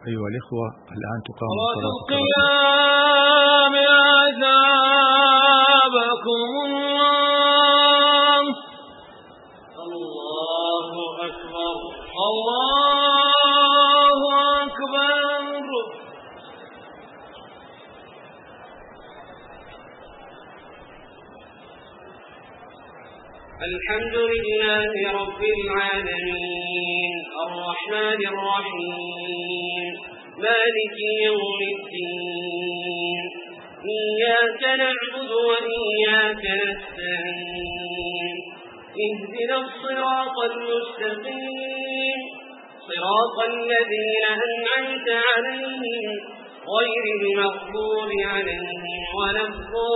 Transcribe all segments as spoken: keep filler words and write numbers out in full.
أيها الإخوة، الآن تقام صلاة القيام أجابكم الله. الله أكبر، الله أكبر. الحمد لله رب العالمين الرحمن الرحيم مالك يوم الدين، إياك نعبد وإياك نستعين، اهدنا الصراط المستقيم صراط الذين أنعمت عليهم غير المغضوب عليهم ولا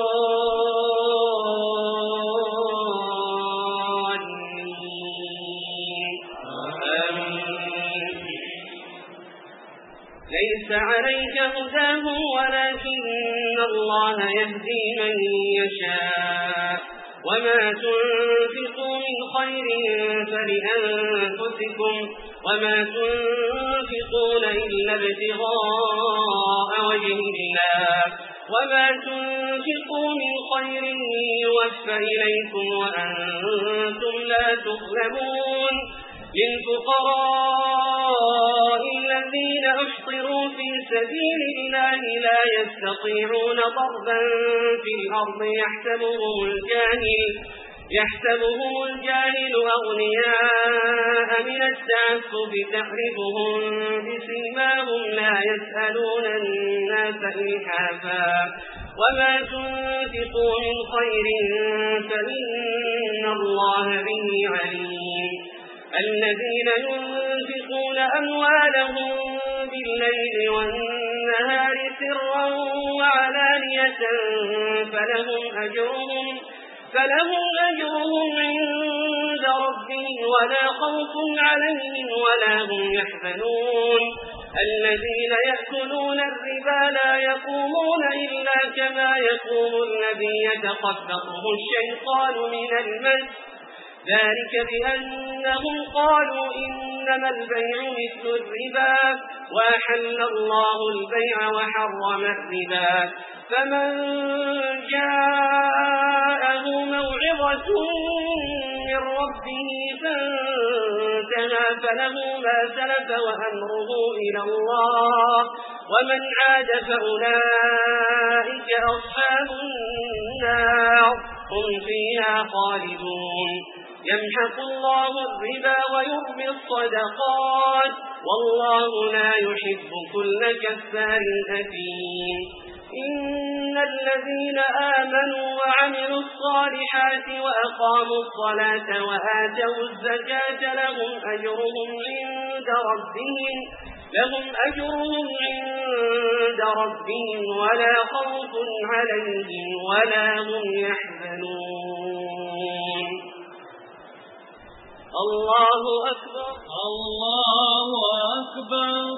الضالين. آمين. ليس عليك هداهم ولكن الله يهدي من يشاء، وما تنفقوا من خير فلأنفسكم وما تنفقون إلا ابتغاء وجه الله وما تنفقوا من خير يوفى إليكم وأنتم لا تظلمون. للفقراء الذين أحصروا في سبيل الله لا يستطيعون ضربا في الأرض يحسبهم الجاهل يحسبهم الجاهل أغنياء من التعفف تعرفهم بسيماهم لا يسألون الناس إلحافا، وما تنفقوا من خير فإن الله به عليم. الذين ينفقون أموالهم بالليل والنهار سرا وعلانية فلهم أجرهم فلهم أجرهم عند ربهم ولا خوف عليهم ولا هم يحزنون. الذين يأكلون الربا لا يقومون إلا كما يقوم الذي يتخبطه الشيطان من المس، ذلك بأنهم قالوا إنما البيع مثل الربا وأحل الله البيع وحرم الربا. فمن جاءه موعظة من ربه فانتهى فله ما سلف وأمره إلى الله ومن عاد فأولئك أصحاب النار هم فيها خالدون. يمحق الله الربا ويربي الصدقات والله لا يحب كل كفار أثيم. إن الذين آمنوا وعملوا الصالحات وأقاموا الصلاة وآتوا الزكاة لهم أجرهم عند ربهم لهم أجرهم عند ربهم ولا خوف عليهم ولا هم يحزنون. الله أكبر، الله أكبر،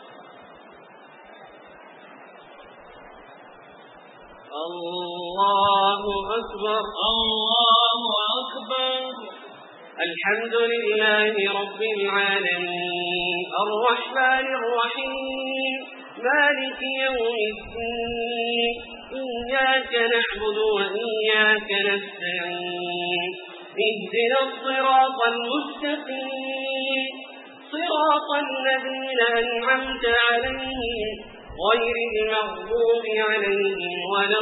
الله أكبر، الله أكبر. الحمد لله رب العالمين الرحمن الرحيم مالك يوم الدين، إياك نعبد وإياك نستعين، اهدنا الصراط المستقيم صراط الذين أنعمت عليهم غير المغضوب عليهم ولا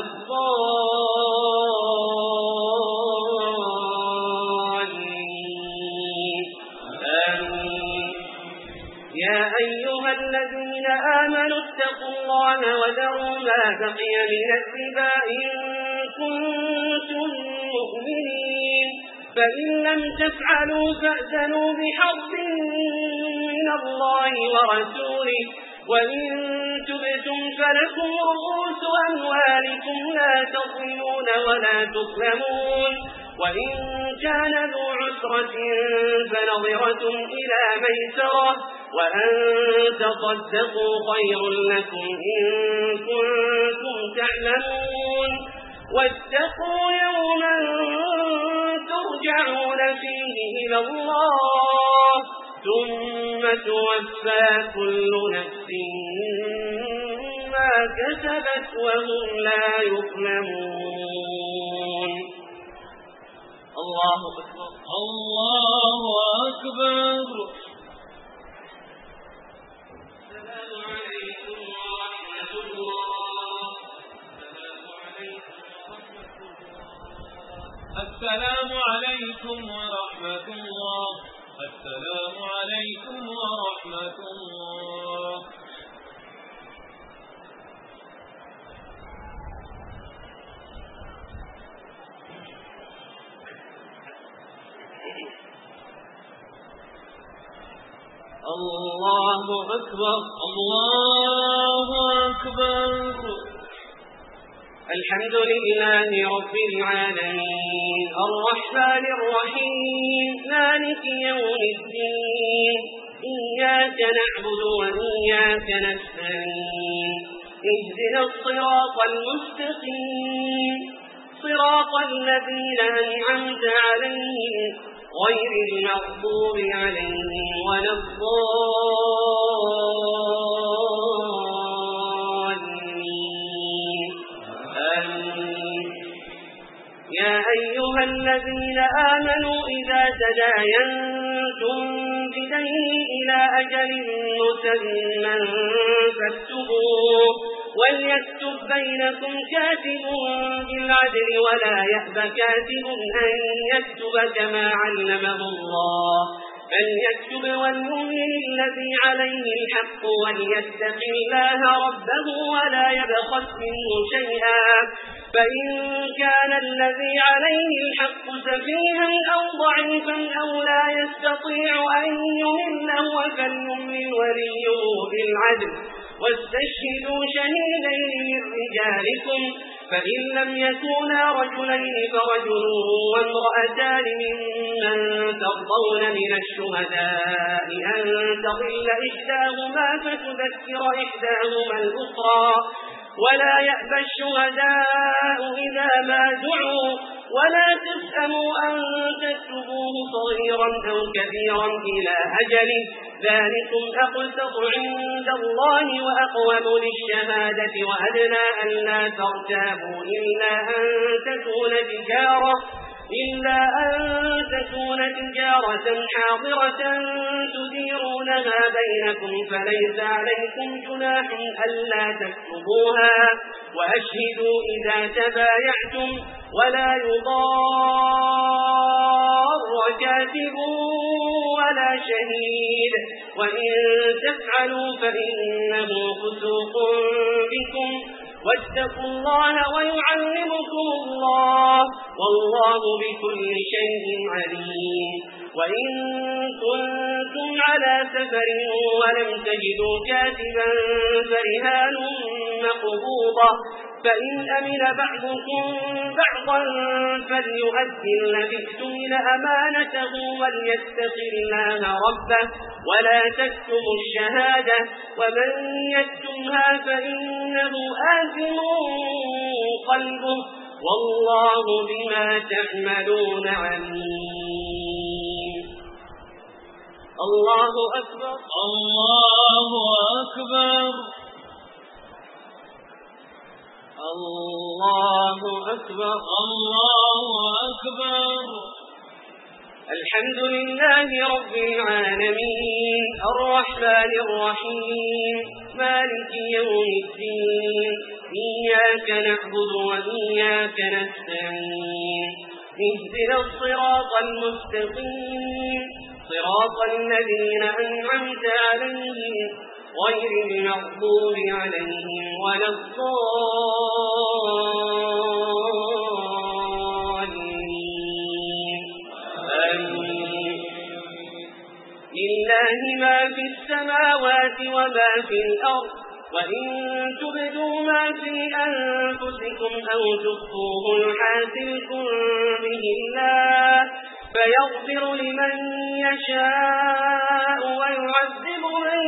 الضالين. آمين. يا أيها الذين آمنوا اتقوا الله وذروا ما بقي من الربا إن كنتم مؤمنين، فإن لم تفعلوا فأذنوا بحرب من الله ورسوله، وإن تبتم فلكم رؤوس أموالكم لا تظلمون ولا تظلمون. وإن كان ذو عسرة فنظرة إلى ميسرة وأن تصدقوا خير لكم إن كنتم تعلمون. واتقوا يوما ترجعون فيه إلى الله ثم توفى كل نفس ما كسبت وهم لا يظلمون. الله أكبر الله أكبر. السلام عليكم ورحمة الله. السلام عليكم ورحمة الله. الله أكبر الله أكبر. الحمد لله رب العالمين الرحمن الرحيم مالك يوم الدين إياك نعبد وإياك نستعين اهدنا الصراط المستقيم صراط الذين أنعمت عليهم غير المغضوب عليهم ولا الضالين. آمين. يا أيها الذين آمنوا إذا تداينتم بدين إلى أجل مسمى فاكتبوه وليكتب بينكم كاتب بالعدل ولا يأب كاتب أن يكتب كما علمه الله فليكتب وليملل الذي عليه الحق وليتق الله ربه ولا يبخس منه شيئا فإن كان الذي عليه الحق سفيها أو ضعيفا أو لا يستطيع أن يمل هو فليملل وليه بالعدل واستشهدوا شهيدين من رجالكم فإن لم يكونا رجلين فرجل وامرأتان ممن ترضون من الشهداء أن تضل إحداهما فتذكر إحداهما الأخرى ولا يأبى الشهداء إذا ما دعوا ولا تسأموا أن تكتبوه صغيرا أو كبيرا إلى أجله ذلكم أقسط عند الله وأقوم للشهادة وأدنى أن لا ترتابوا إلا أن تكون تجارة إلا أن تكون تجارة حاضرة تديرونها بينكم فليس عليكم جناح ألا تكتبوها وأشهدوا إذا تبايعتم ولا يضار كاتب ولا شهيد وإن تفعلوا فإنه فسوق بكم واتقوا الله ويعلمكم الله والله بكل شيء عليم. وإن كنتم على سفر ولم تجدوا كاتبا فرهان مقبوضة فإن أمن بعضكم بعضا فليؤدي الذي اؤتمن أمانته وليتق الله ربه ولا تكتموا الشهادة ومن يكتمها فإنه آثم قلبه والله بما تعملون عليم. الله أكبر الله أكبر الله أكبر الله أكبر. الحمد لله رب العالمين الرحمن الرحيم مالك يوم الدين إياك نعبد وإياك نستعين اهدنا الصراط المستقيم صراط الذين أنعمت عليهم غير المغضوب عليهم ولا الضالين. آمين. لله ما في السماوات وما في الأرض وإن تبدوا ما في أنفسكم أو تخفوه يحاسبكم به الله فيغفر لمن يشاء ويعذب من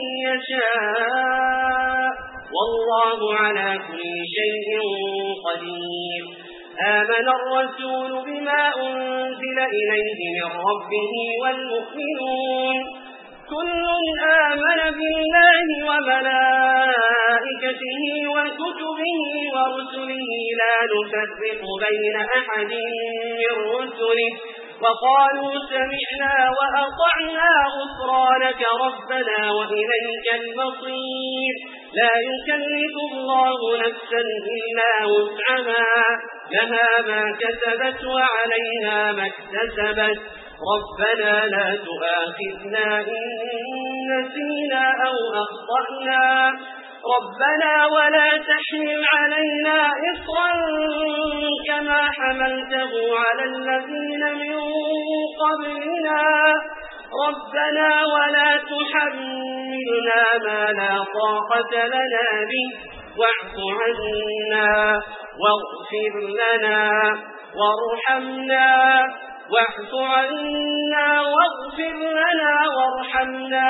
يشاء والله على كل شيء قدير. آمن الرسول بما أنزل إليه من ربه والمؤمنون كل آمن بالله وملائكته وكتبه ورسله لا نفرق بين أحد من رسله وقالوا سمعنا وأطعنا غفرانك ربنا وإليك المصير لا يكلف الله نفسا إلا وسعها لها ما كسبت وعليها ما اكتسبت ربنا لا تؤاخذنا إن نسينا أو أخطأنا ربنا ولا تحمل علينا إصرا كما حملته على الذين من قبلنا ربنا ولا تحملنا ما لا طاقة لنا به واعف عنا واغفر لنا وارحمنا واعف عنا واغفر لنا وارحمنا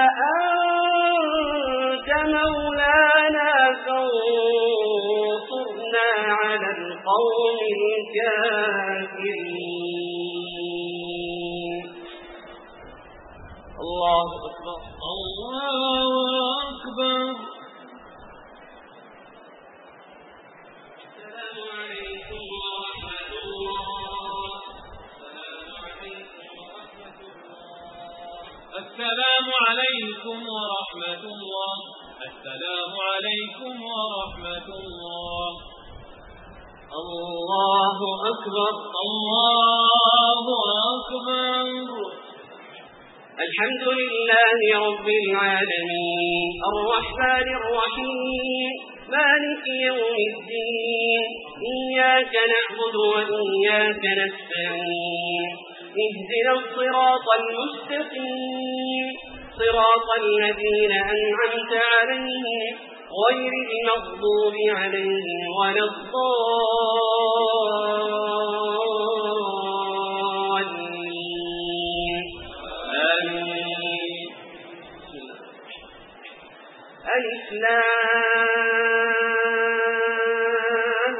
أنت مولانا فانصرنا على القوم الكافرين. الله أكبر الله أكبر. السلام عليكم ورحمة الله. السلام عليكم ورحمة الله. الله أكبر الله أكبر. الحمد لله رب العالمين الرحمن الرحيم مالك يوم الدين إياك نعبد وإياك نستعين اهدنا الصراط المستقيم صراط الذين أنعمت عليهم غير المغضوب عليهم ولا الضالين آمين. ألف لام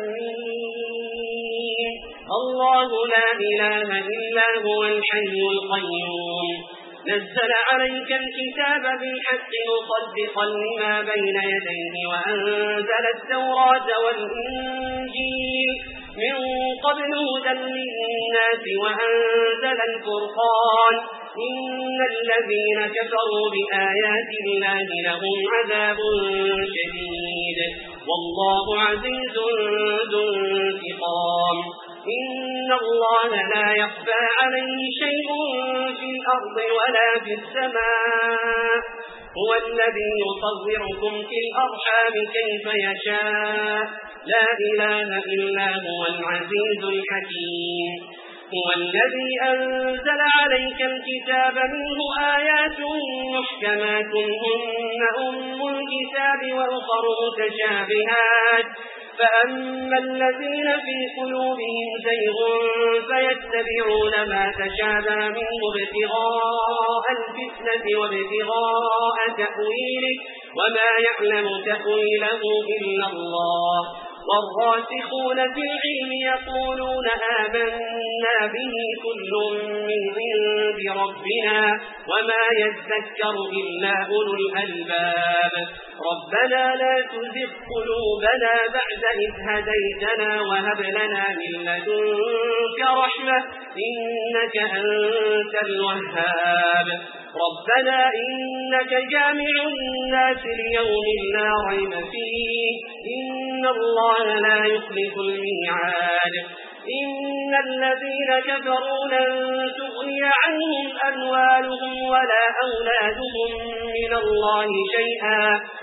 ميم الله لا إله إلا هو الحي القيوم نزل عليك الكتاب بالحق مصدقا لما بين يديه وأنزل التوراة والإنجيل من قبل هدى للناس وأنزل الفرقان إن الذين كفروا بآيات الله لهم عذاب شديد والله عزيز ذو انتقام. إن الله لا يخفى عليه شيء في الأرض ولا في السماء هو الذي يصوركم في الأرحام كيف يشاء لا إله إلا هو العزيز الحكيم. هو الذي أنزل عليك الكتاب منه آيات محكمات هن أم الكتاب وأخر متشابهات فأما الذين في قلوبهم زيغ فيتبعون ما تشابه منه ابتغاء الفتنة وابتغاء تأويله وما يعلم تأويله إلا الله والراسخون في العلم يقولون آمنا به كل من عند ربنا وما يذكر إلا أولو الألباب. ربنا لا تزغ قلوبنا بعد إذ هديتنا وهب لنا من لدنك رحمة إنك أنت الوهاب. ربنا إنك جامع الناس ليوم لا ريب فيه إن الله لا يخلف الميعاد. إن الذين كفروا لن تغني عنهم أموالهم ولا أولادهم من الله شيئا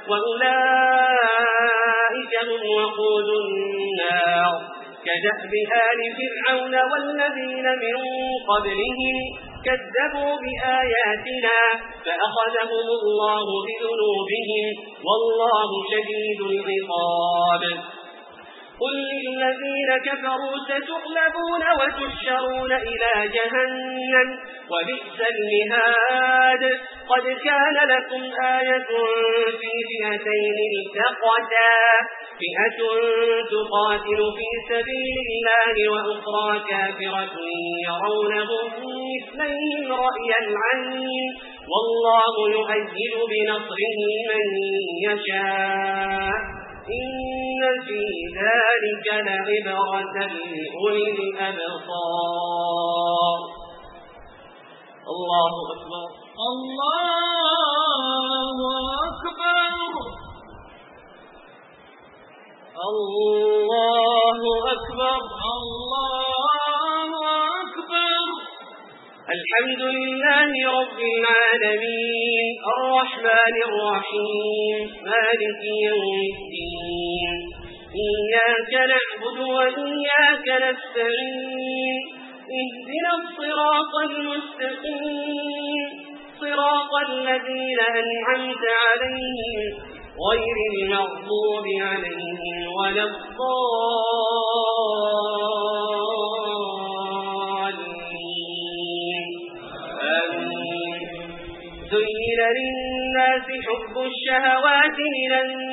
وأولئك هم وقود النار كدأب آل فرعون والذين من قبلهم كذبوا بآياتنا فأخذهم الله بذنوبهم والله شديد العقاب. قل للذين كفروا ستغلبون وتحشرون إلى جهنم وبئس المهاد. قد كان لكم آية في فئتين التقتا فئة تقاتل في سبيل الله وأخرى كافرة يرونهم مثليهم رأي العين والله يؤيد بنصره من يشاء إن في ذلك لعبرة لأولي الأبصار. الله أكبر الله أكبر الله أكبر الله أكبر. الحمد لله رب العالمين الرحمن الرحيم مالك يوم الدين إياك نعبد وإياك نستعين اهدنا الصراط المستقيم صراط الذين أنعمت عليهم غير المغضوب عليهم ولا الضالين آمين. زين للناس حب الشهوات من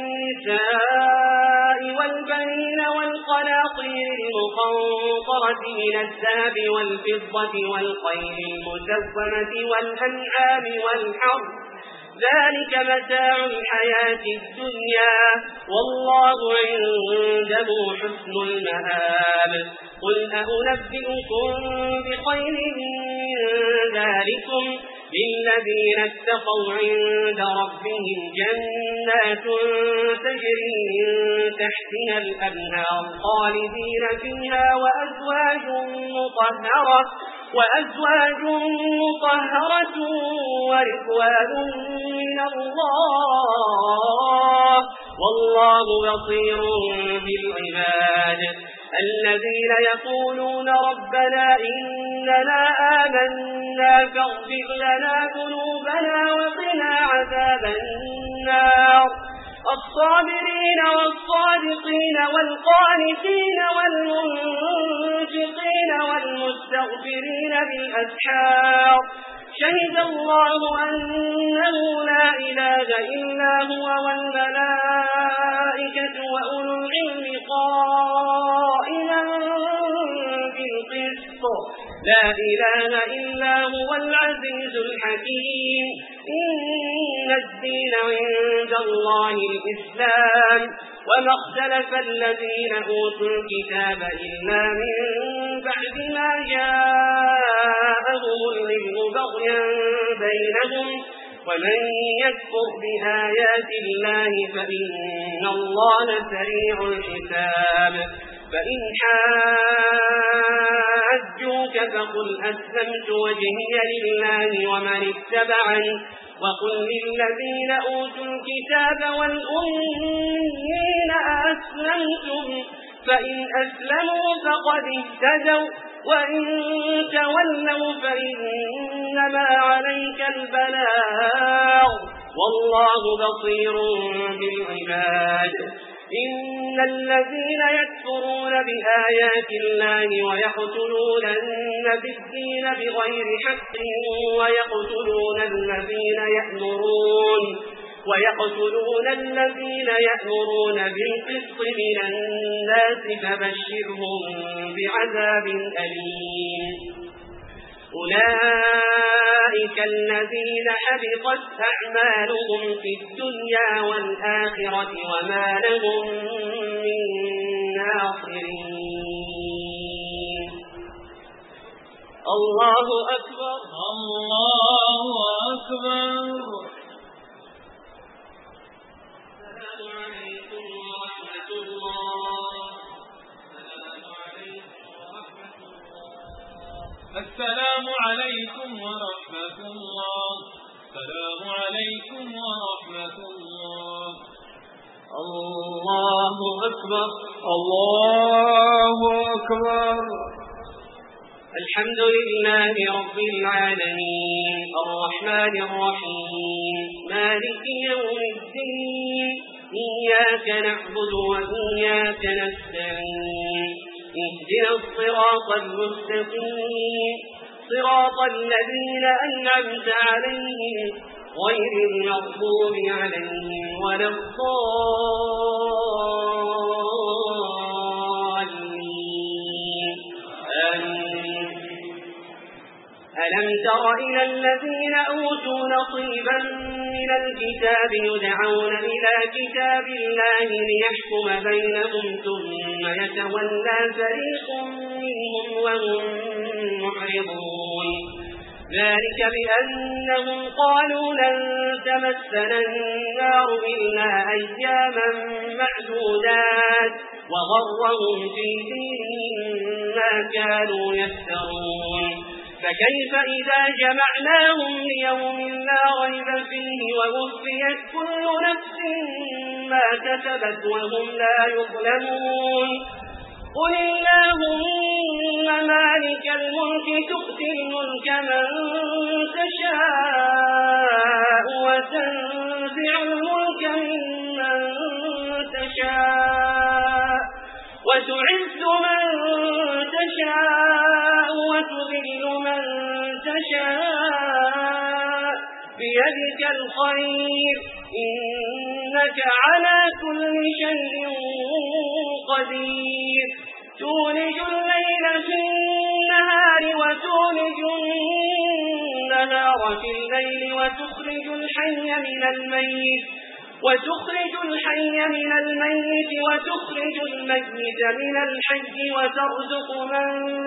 النساء والبنين والقناطير المقنطرة من الذهب والفضة والخيل المسومة والأنعام والحرث ذلك متاع الحياة الدنيا والله عنده حسن المآب. قل أنبئكم بخير من ذلكم للذين اتقوا عند ربهم جنات تجري من تحتها الأنهار خالدين فيها وأزواج مطهرة وأزواج مطهرة ورضوان من الله والله بصير بالعباد. الذين يقولون ربنا إننا آمنا فاغفر لنا ذنوبنا وقنا عذاب النار الصابرين والصادقين والقانتين والمنفقين والمستغفرين بالأسحار شهد الله أنه لا إله إلا هو والملائكة وأولو العلم قائما بالقسط لا إله إلا هو العزيز الحكيم. إن الدين عند الله الإسلام وما اختلف الذين أوتوا الكتاب إلا من بعد ما جاءهم العلم بغيا بينهم ومن يكفر بآيات الله فإن الله سريع الحساب. فإن حاجوك فقل أسلمت وجهي لله ومن اتبعني وقل للذين أوتوا الكتاب والأميين أسلمتم فإن أسلموا فقد اهتدوا وإن تولوا فإنما عليك البلاغ والله بصير بالعباد. إن الذين يكفرون بآيات الله ويقتلون النبيين بغير حق ويقتلون الذين يأمرون ويقتلون الذين يأمرون بالقسط من الناس فبشرهم بعذاب أليم. أولئك الذين حبطت أعمالهم في الدنيا والآخرة وما لهم من ناصرين. الله أكبر الله أكبر. السلام عليكم ورحمة الله. السلام عليكم ورحمة الله. الله أكبر الله أكبر. الحمد لله رب العالمين الرحمن الرحيم مالك يوم الدين إياك نعبد وإياك نستعين اهدنا الصراط المستقيم صراط الذين أنعمت عليهم غير المغضوب عليهم ولا الضالين آمين. ألم تر إلى الذين أوتوا نصيبا من الكتاب يدعون إلى كتاب الله ليحكم بينهم ثم يتولى فريق منهم وهم معرضون ذلك بأنهم قالوا لن تمسنا النار إلا أياما معدودات وغرهم في دينهم ما كانوا يفترون فكيف إذا جمعناهم ليوم لا ريب فيه ووفيت كل نفس ما كسبت وهم لا يظلمون قل اللهم مالك الملك تؤتي الملك من تشاء وتنزع الملك ممن تشاء وتعز من تشاء وتذل من تشاء بيدك الخير إنك على كل شيء قدير تولج الليل في النهار وتولج النهار في الليل وتخرج الحي من الميت وتخرج الحي من الميت وتخرج الميت من الحي وترزق من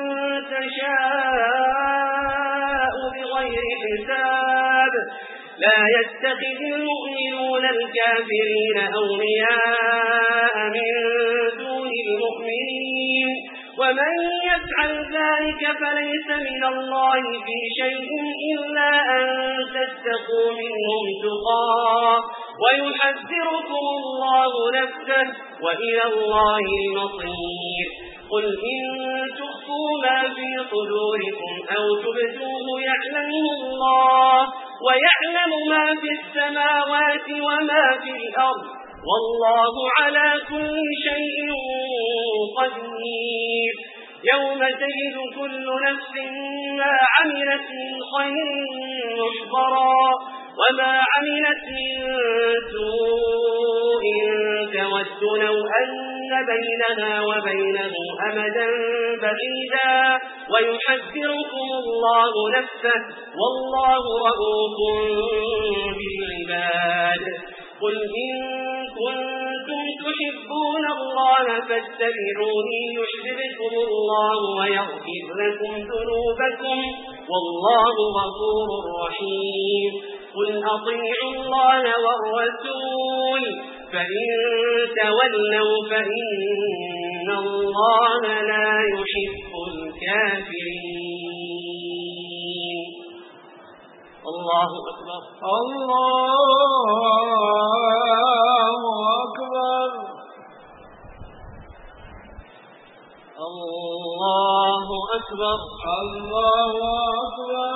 تشاء بغير حساب لا يتخذ المؤمنون الكافرين أولياء من دون المؤمنين ومن يفعل ذلك فليس من الله في شيء إلا أن تتقوا منهم تقاه ويحذركم الله نفسه وإلى الله المصير قل إن تخفوا ما في صدوركم أو تبدوه يعلمه الله ويعلم ما في السماوات وما في الأرض والله على كل شيء قدير يوم تجد كل نفس ما عملت من خير محضرا وما عملت من سوء تود لو أن بينها وبينه أمدا بعيدا ويحذركم الله نفسه والله رؤوف بالعباد قل إن كنتم تحبون الله فاتبعوني يحببكم الله ويغفر لكم ذنوبكم والله غفور رحيم قل أطيعوا الله والرسول فإن تولوا فإن الله لا يحب الكافرين الله أكبر الله أكبر الله أكبر الله أكبر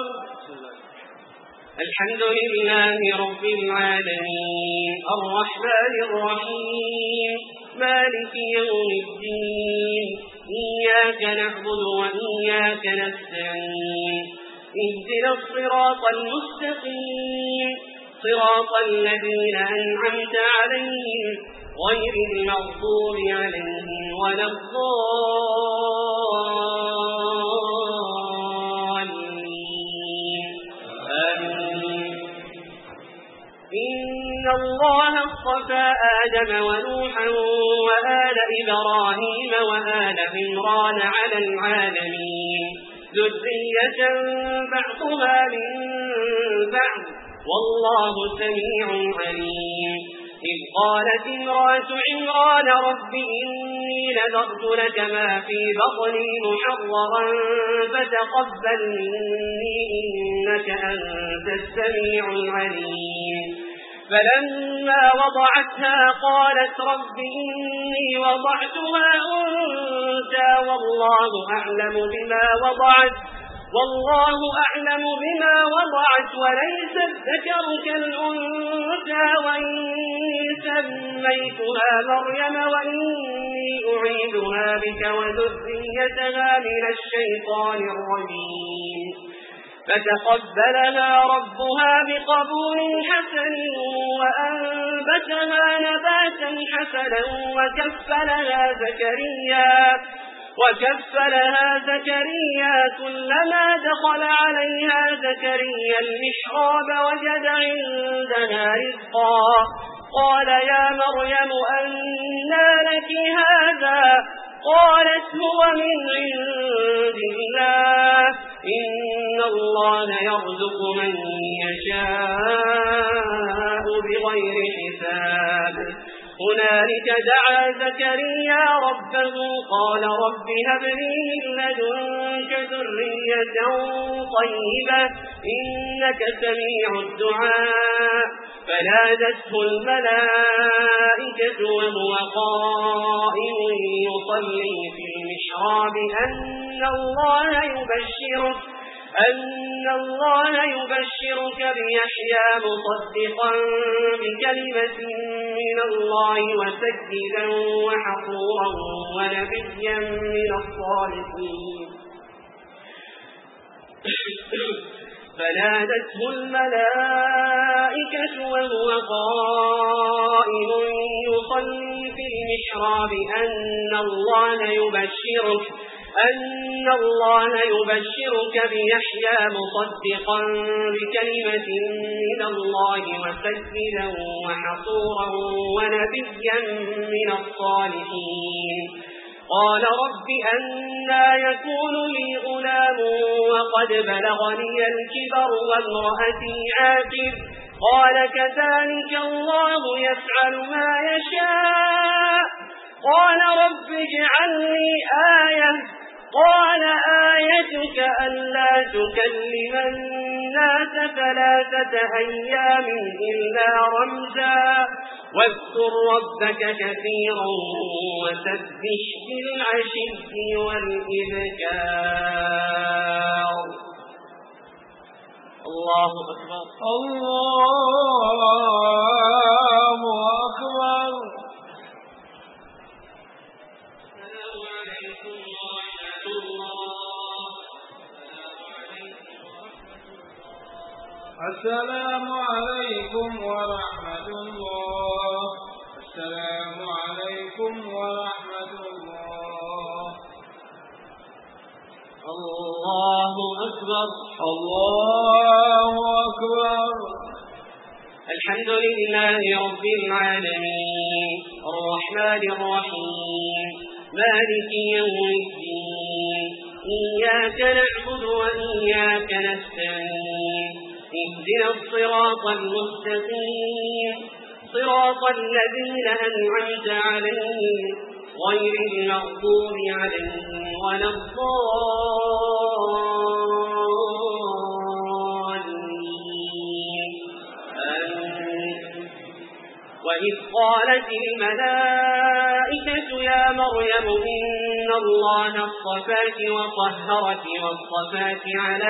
الحمد لله رب العالمين الرحمن الرحيم مالك يوم الدين إياك نعبد وإياك نستعين اهدنا الصراط المستقيم صراط الذين أنعمت عليهم غير المغضوب عليهم ولا الضالين آمين إن الله اصطفى آدم ونوحا وآل إبراهيم وآل عمران على العالمين ذرية بعضها من بعض والله سميع عليم إذ قالت امرأة عمران رب إني نذرت لك ما في بطني محررا فتقبل مني إنك أنت السميع العليم فلما وضعتها قالت رب إني وضعتها أنثى والله أعلم بما وضعت والله أعلم بما وضعت وليس الذكر كالأنثى وإني سميتها مريم وإني أعيدها بك وذريتها من الشيطان الرجيم فتقبلها ربها بقبول حسن وأنبتها نباتا حسنا وكفلها زكريا وكفلها زكريا كلما دخل عليها زكريا المحراب وجد عندها رزقا قال يا مريم أنى لك هذا قالت هو من عند الله إن الله يرزق من يشاء بغير حساب هنالك دعا زكريا ربه قال رب هب لي من لدنك ذرية طيبة إنك سميع الدعاء فنادته الملائكة وهو قائم يصلي في المحراب أن الله يبشرك أن الله يبشرك بيحيى مصدقا بكلمة من الله وسيدا وحصورا ونبيا من الصالحين فنادته الملائكة وهو قائم يصلي في المحراب أن الله يبشرك أن الله يبشرك بيحيى مصدقا بكلمة من الله وسيدا وحصورا ونبيا من الصالحين قال رب أنى يكون لي غلام وقد بلغني الكبر وامرأتي عاقر قال كذلك الله يفعل ما يشاء قال رب اجعل لي آية قال آيتك ألا تكلم الناس ثلاثة أيام إلا رمزا واذكر ربك كثيرا وسبح بالعشي والإبكار الله أكبر الله أكبر السلام عليكم ورحمة الله السلام عليكم ورحمة الله الله أكبر الله أكبر الحمد لله رب العالمين الرحمن الرحيم مالك يوم الدين إياك نعبد وإياك نستعين اهدنا الصراط المستقيم صراط الذين أنعمت عليهم غير المغضوب عليهم ولا الضالين وإذ قالت الملائكة يا مريم إن الله اصطفاك وطهرك واصطفاك على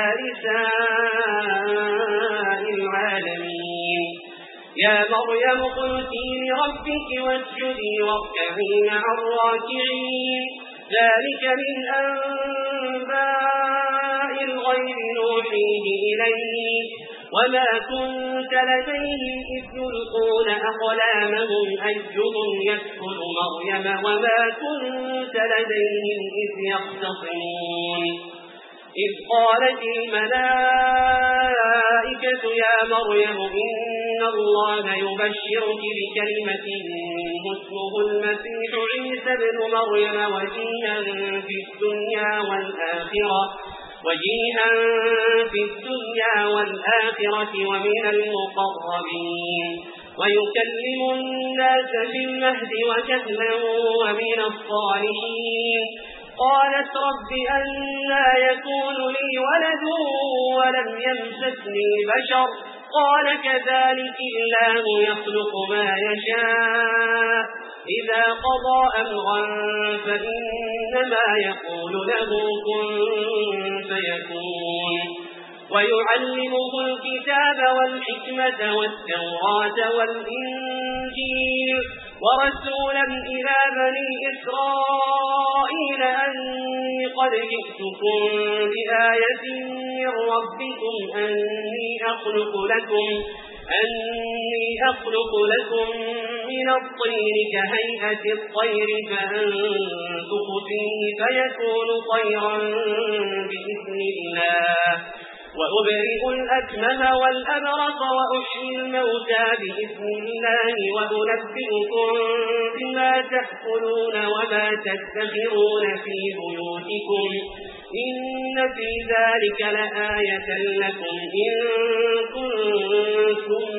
نساء العالمين يا مريم قلتي لربك واسجدي واركعي مع الراكعين ذلك من أنباء الغيب نوحيه إليك وما كنت لديهم إذ يلقون أقلامهم أيهم يكفل مريم وما كنت لديهم إذ يختصمون إذ قالت الملائكة يا مريم إن الله يبشرك بكلمة منه اسمه المسيح عيسى ابن مريم وجيها في الدنيا والآخرة وجيها في الدنيا والآخرة ومن المقربين ويكلم الناس في المهد وكهلا ومن الصالحين قالت رب أنى يكون لي ولد ولم يمسسني بشر قال كذلك الله يخلق ما يشاء إذا قضى أمرا فإنما يقول له كن فيكون ويعلمه الكتاب والحكمة والتوراة والإنجيل ورسولا إلى بني إسرائيل أني قد جئتكم بآية من ربكم أني أخلق لكم أني أخلق لكم من الطين كهيئة الطير فأنفخ فيه فيكون طيرا بإذن الله وأبرئ الأكمه والأبرص وأحيي الموتى بإذن الله وأنبئكم بما تأكلون وما تدخرون في بيوتكم إن في ذلك لآية لكم إن كنتم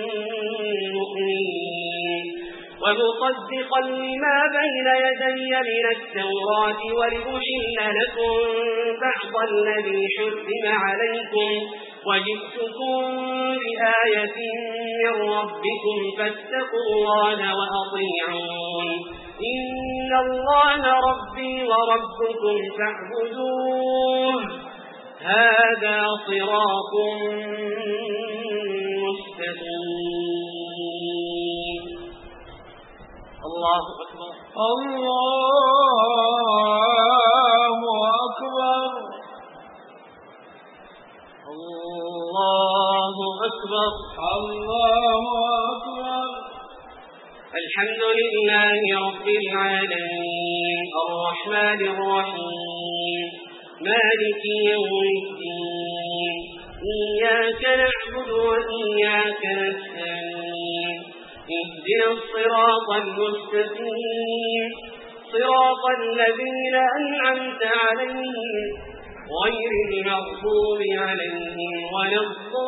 مؤمنين ومصدقا لما بين يدي من التوراة ولأحل لكم بعض الذي حرم عليكم وجئتكم بآية من ربكم فاتقوا الله وأطيعون إن الله ربي وربكم فاعبدوه هذا صراط مستقيم. الله أكبر الله أكبر الله أكبر الله أكبر. الحمد لله رب العالمين الرحمن الرحيم مالك يوم الدين إياك نعبد وإياك نستعين اهدنا الصراط المستقيم صراط الذين أنعمت عليهم غير المغضوب عليهم ولا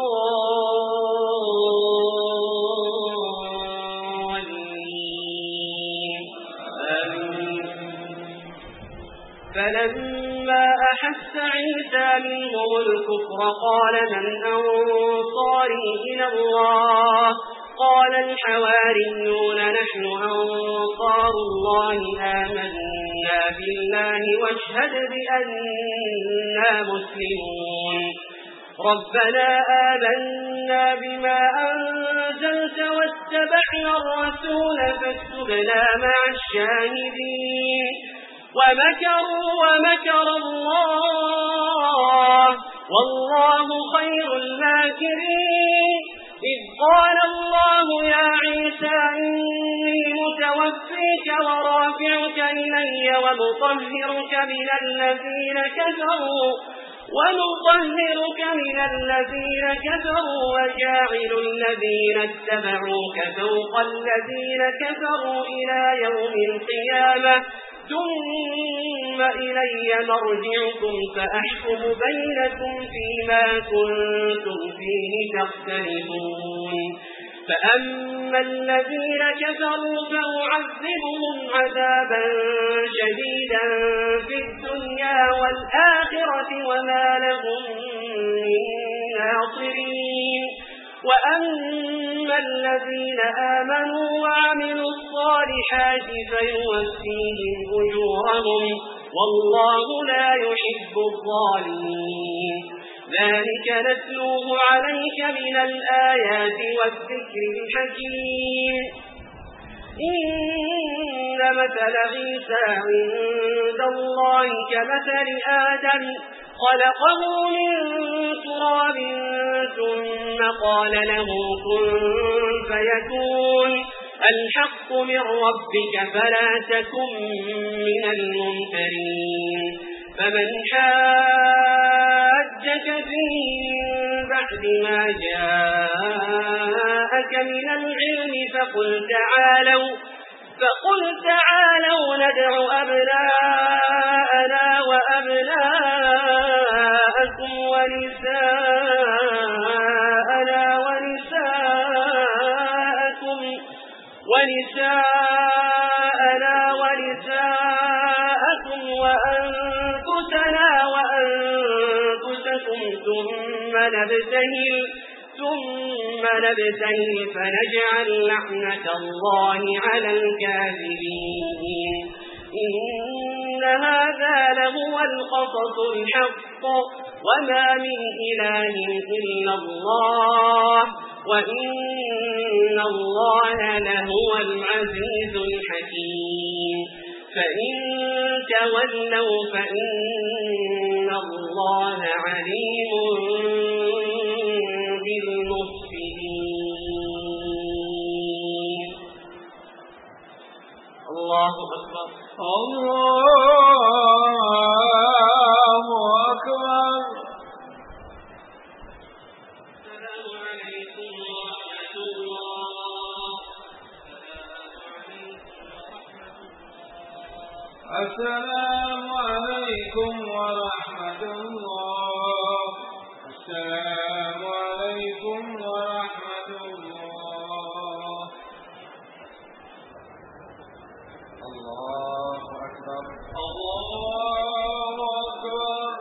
الضالين آمين. فلما أحس عيسى منهم الكفر قال من أنصاري إلى الله قال الحواريون نحن أنصار الله آمنا بالله واشهد بأننا مسلمون ربنا آمنا بما أنزلت واتبعنا الرسول فاكتبنا مع الشاهدين ومكروا ومكر الله والله خير الماكرين إذ قال الله يا عيسى إني متوفيك ورافعك إلي ومطهرك من الذين كفروا ونطهرك من الذين كفروا وجاعل الذين اتبعوك فوق الذين كفروا إلى يوم القيامة ثم إلي مرجعكم فأحكم بينكم فيما كنتم فيه تختلفون فأما الذين كفروا فأعذبهم عذابا شديدا في الدنيا والآخرة وما لهم من ناصرين وأما الذين آمنوا وعملوا الصالحات فيوفيهم أجورهم والله لا يحب الظالمين ذلك نتلوه عليك من الآيات والذكر الحكيم إن مثل عيسى عند الله كمثل آدم خلقه من تراب ثم قال له كن فيكون الحق من ربك فلا تكن من الممترين فمن حاجك فيه من بعد ما جاءك من العلم فقل تعالوا فقل تعالوا ندع أبناءنا وأبناءكم ونساءنا ونساءكم ونساءنا ونساءكم وأنفسنا وأنفسكم ثم نبتهل ثم نبتهل فنجعل لعنة الله على الكاذبين إن هذا لهو القصص الحق وما من إله إلا الله وإن الله لهو العزيز الحكيم فإن تولوا فإن الله عليم بالمفسدين الله أكبر الله أكبر. السلام عليكم ورحمة الله. السلام عليكم ورحمة الله. الله أكبر الله أكبر.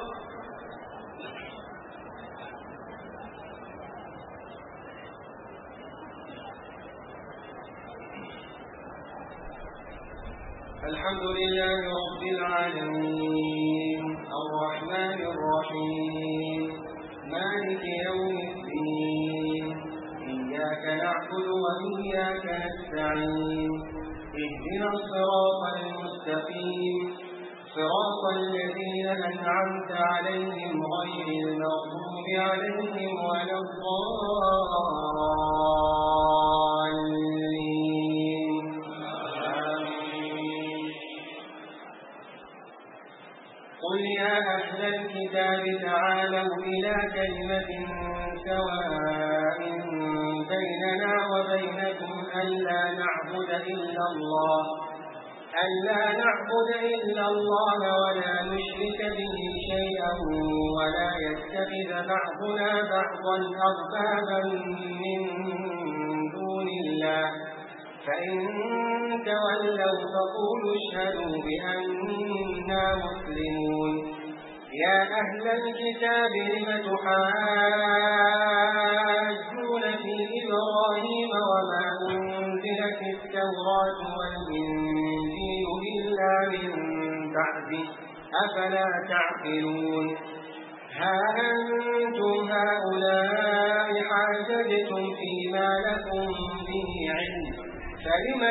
الحمد لله رب العالمين الرحمن الرحيم مالك يوم الدين إياك نعبد وإياك نستعين اهدنا الصراط المستقيم صراط الذين أنعمت عليهم غير المغضوب عليهم ولا الضالين. قل يا أهل الكتاب تعالوا إلى كلمة سواء بيننا وبينكم ألا نعبد إلا الله ألا نعبد إلا الله ولا نشرك به شيئا ولا يتخذ بعضنا بعضا أربابا من دون الله فإن تولوا فقولوا اشهدوا بأننا مسلمون. يا أهل الكتاب لم تحاجون في إبراهيم وما أنزلت التوراة والإنجيل إلا من بعده أفلا تعقلون. ها أنتم هؤلاء حاججتم فيما لكم به علم فلم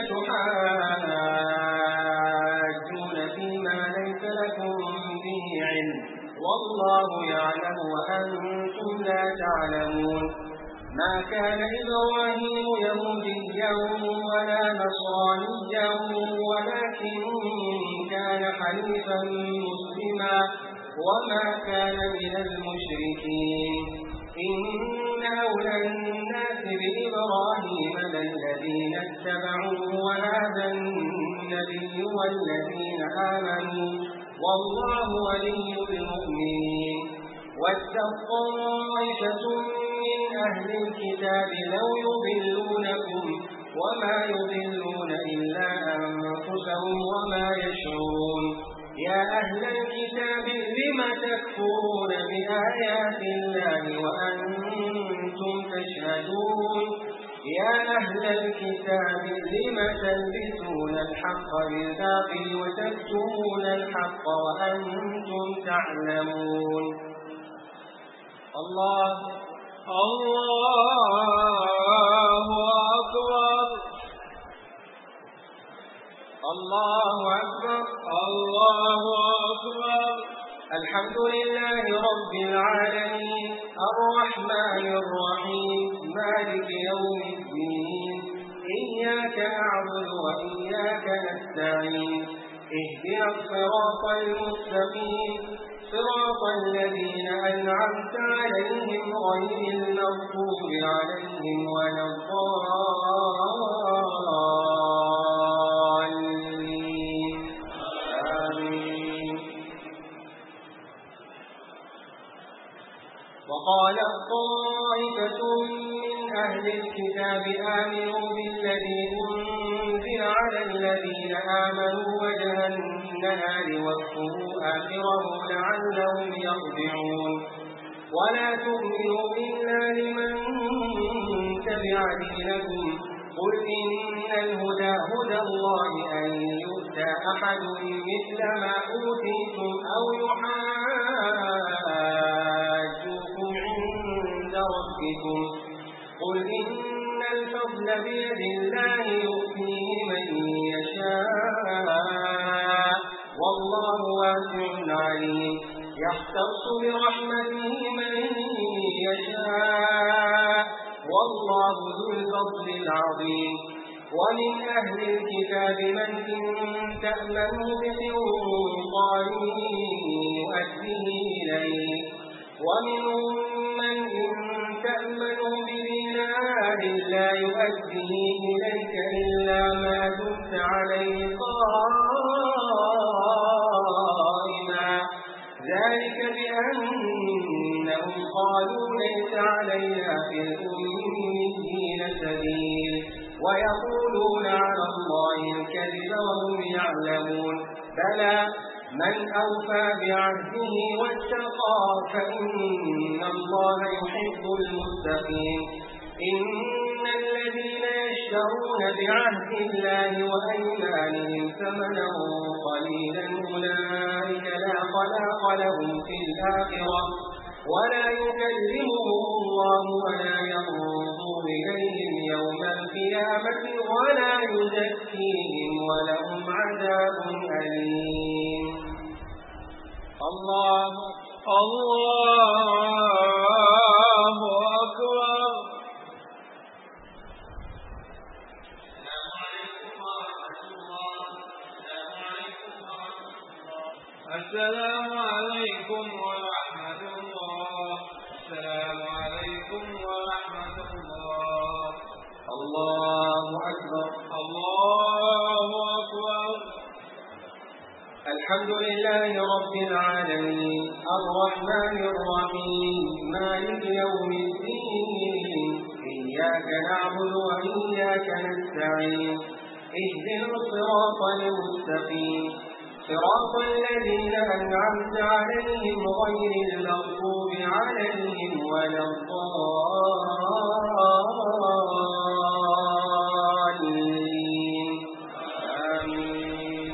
تحاجون فيما ليس لكم به علم والله يعلم وأنتم لا تعلمون. ما كان إبراهيم يهوديا ولا نصرانيا ولكن كان حنيفا مسلما وما كان من المشركين. إن أولى الناس بإبراهيم للذين اتبعوه وهذا النبي والذين آمنوا والله ولي المؤمنين. واتقوا طائفة من أهل الكتاب لو يضلونكم وما يضلون إلا أنفسهم وما يشعرون. يا أهل الكتاب لم تكفرون بآيات الله وأنتم تشهدون. يا أهل الكتاب لم تلبسون الحق بالباطل وتكتمون الحق وأنتم تعلمون. الله الله أكبر. الله أكبر الله أكبر. الحمد لله رب العالمين الرحمن الرحيم مالك يوم الدين إياك نعبد وإياك نستعين اهدنا الصراط المستقيم صراط الذين أنعمت عليهم غير المغضوب عليهم ولا الضالين. آمين. وقالت طائفة من أهل الكتاب آمنوا بالذي أنزل على الذين آمنوا وجه النهار واكفروا آخره لعلهم يرجعون. ولا تؤمنوا إلا لمن تبع دينكم قل إن الهدى هدى الله أن يؤتى أحد مثل ما أوتيتم أو يحاجوكم عند ربكم قل إن الفضل بيد الله يؤتيه من يشاء والله واسع عليم. يختص برحمته من يشاء والله ذو الفضل العظيم. ومن أهل الكتاب من إن تأمنه بقنطار يؤديه إليه ومنهم من إن تأمنه بدينار لا يؤديه إليك إلا ما دمت عليه قائما ذلك بأنهم قالوا ليس علينا في الأميين سبيل ويقولون على الله الكذب وهم يعلمون بلى من أوفى بعهده واتقى فإن الله يحب المتقين إن الذين يشترون بعهد الله وأيمانهم ثمنا قليلا أولئك لا خلاق لهم في الآخرة ولا يكلمهم الله ولا ينظر إليهم يوم القيامة ولا يزكيهم ولهم عذاب أليم الله الله أكبر. السلام عليكم ورحمة الله. السلام عليكم ورحمة الله. الله أكبر. الله أكبر. الحمد لله رب العالمين الرحمن الرحيم مالك يوم الدين إياك نعبد وإياك نستعين اهدنا الصراط المستقيم صراط الذين أنعمت عليهم غير المغضوب عليهم ولا الضالين آمين.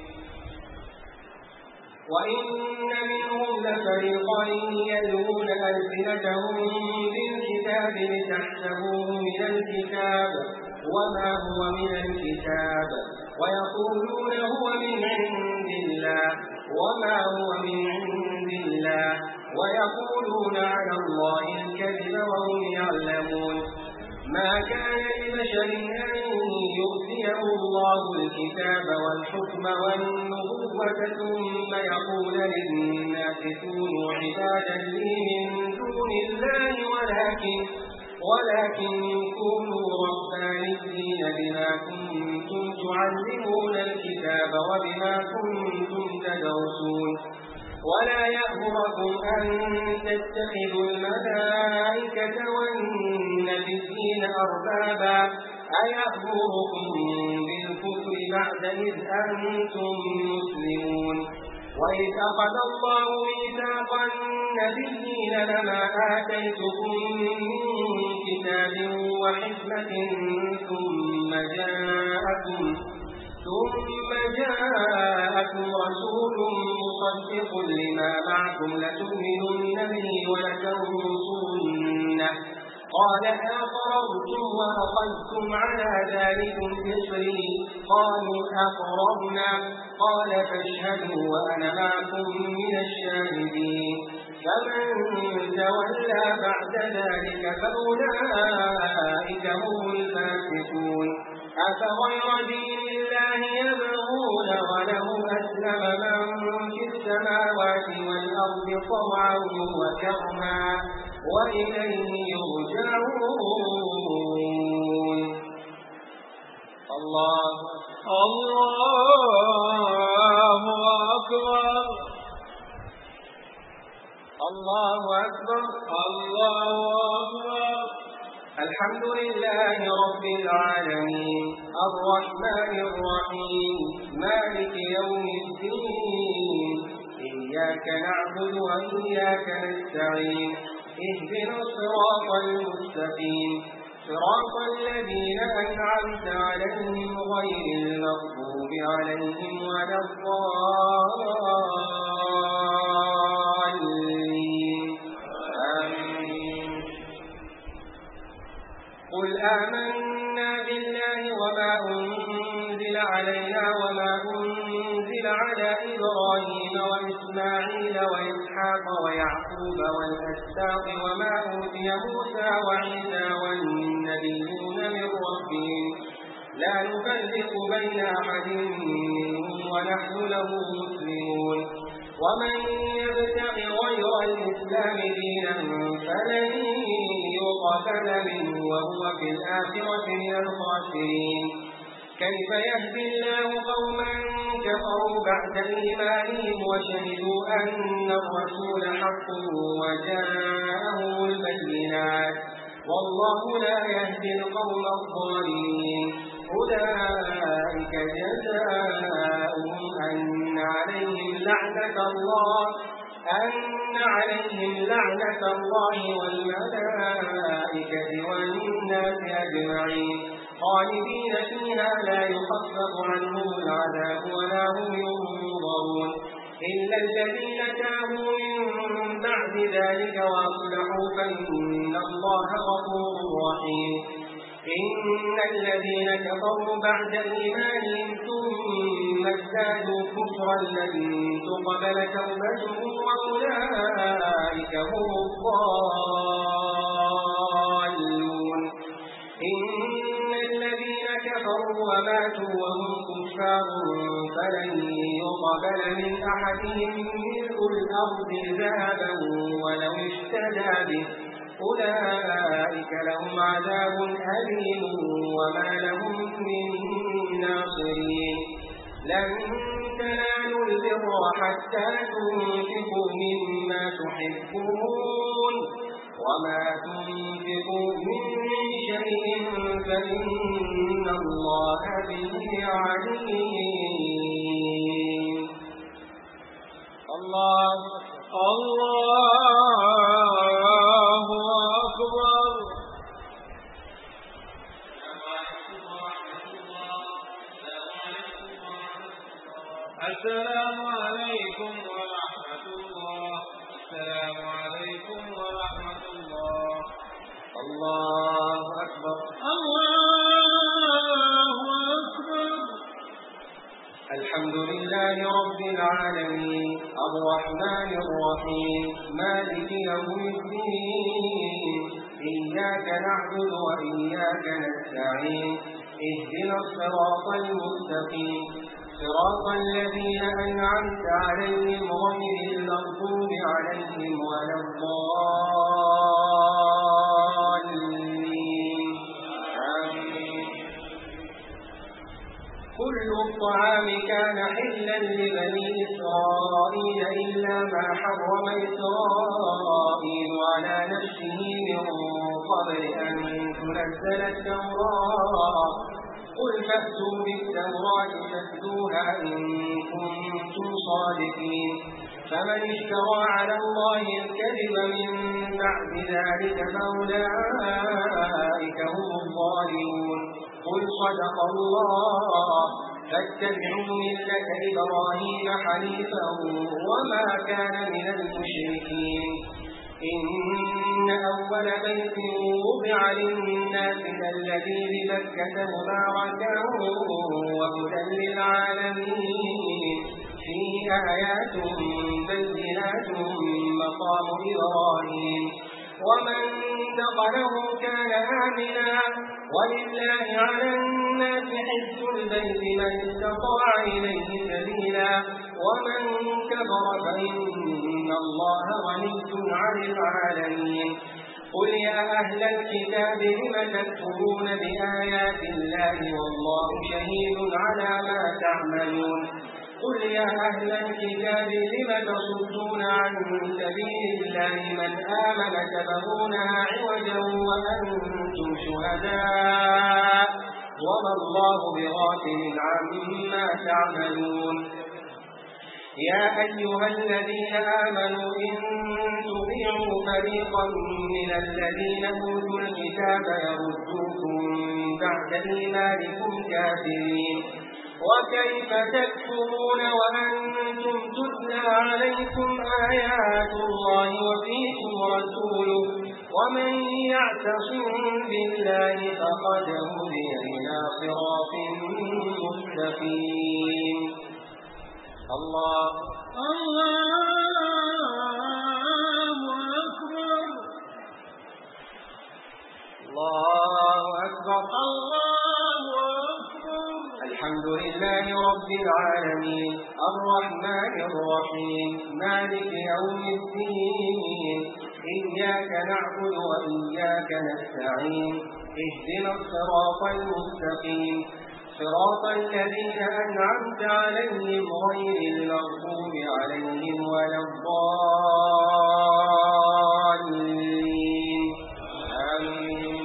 وإن منهم لفريقا يلوون ألسنتهم بالكتاب لتحسبوه من الكتاب وما هو من الكتاب ويقولون هو من عند الله وما هو من عند الله ويقولون على الله الكذب وهم يعلمون ما كان لبشر أن يؤتيه الله الكتاب والحكم والنبوة ثم يقول للناس كونوا عبادا لي من دون الله ولكن ولكن كونوا ربانيين بما كنتم تعلمون الكتاب وبما كنتم تدرسون ولا يأمركم أن تتخذوا الملائكة والنبيين أربابا أيأمركم بالكفر بعد إذ أنتم مسلمون وإذ أخذ الله ميثاق النبيين لما آتيتكم من كتاب وحكمة ثم جاءكم ثم جاءكم رسول مصدق لما معكم لتؤمنن به ولتنصرنه قال أقررتم وأخذتم على ذلكم إصري قالوا أقررنا قال فاشهدوا وأنا معكم من الشاهدين فمن تولى بعد ذلك فأولئك هم الفاسقون أفغير دين الله يبغون وله أسلم من في السماوات والأرض طوعا وكرها وإليه يرجعون. الله الله أكبر. الله أكبر. الله أكبر. الحمد لله رب العالمين الرحمن الرحيم مالك يوم الدين إياك نعبد وإياك نستعين اهدنا الصراط المستقيم صراط الذين أنعمت عليهم غير المغضوب عليهم ولا الضالين آمين. قل آمنا بالله وما أنزل علينا وما أنزل على إبراهيم وإسماعيل وإسحاق ويعقوب والأسباط وما أوتي موسى وعيسى والنبيون من ربهم لا نفرق بين أحد منهم ونحن له مسلمون ومن يبتغ غير الإسلام دينا فلن يقبل منه وهو في الآخرة من الخاسرين كيف يهدي الله قوما كفروا بعد إيمانهم وشهدوا أن الرسول حق وجاءهم البينات والله لا يهدي القوم الظالمين أولئك جزاؤهم أن عليهم لعنة الله أن عليهم لعنة الله والملائكة والناس أجمعين خالدين فيها لا يخفف عنهم العذاب ولا هم ينظرون إلا الذين تابوا من بعد ذلك وأصلحوا فإن الله غفور رحيم إن الذين كفروا بعد إيمانهم ثم ازدادوا كفرا لن تقبل توبتهم وأولئك هم الضالون إن الذين كفروا وماتوا وهم كفار فلن يقبل من أحدهم ملء الأرض ذهبا ولو افتدى به أولئك لهم عذاب أليم وما لهم من ناصرين لن تنالوا البر حتى تنفقوا مما تحبون وما تنفقوا من شيء فإن الله به عليم الله الله أكبر السلام عليكم ورحمة الله السلام عليكم ورحمة الله الله أكبر الله أكبر الحمد لله رب العالمين الرحمن الرحيم مالك يوم الدين إياك نعبد وإياك نستعين اهدنا الصراط المستقيم صراط الذين أنعمت عليهم غير المغضوب عليهم ولا الضالين آمين كل الطعام كان حلا لبني إسرائيل إلا ما حرم إسرائيل على نفسه من قبل أن تنزل التوراة قل فأتوا بالتوراة فاتلوها إن كنتم صادقين فمن اشترى على الله الكذب من بعد ذلك فأولئك هم الظالمون قل صدق الله فاتبعوا ملة إبراهيم حنيفا وما كان من المشركين إن أول بيت وضع للناس الذي ببكة مباركا وهدى للعالمين فيه آيات بينات مقام إبراهيم ومن دخله كان آمنا ولله على الناس حج البيت من استطاع إليه سبيلا ومن كفر فإن الله غني عن العالمين قل يا أهل الكتاب لم تكفرون بآيات الله والله شهيد على ما تعملون قل يا أهل الكتاب لم تصدون عن سبيل الله من آمن تبغونها عوجا وأنتم شهداء وما الله بغافل عما تعملون يا أيها الذين آمنوا إن تطيعوا فريقا من الذين أوتوا الكتاب يردوكم بعد إيمانكم كافرين وكيف تكفرون وأنتم تتلى عليكم آيات الله وفيكم رسوله ومن يعتصم بالله فقد هدي إلى صراط مستقيم الله الله أكبر الله أكبر الله أكبر الحمد لله رب العالمين الرحمن الرحيم مالك يوم الدين إياك نعبد وإياك نستعين اهدنا الصراط المستقيم صراط الذين أنعمت عليهم غير المغضوب عليهم ولا الضالين آمين.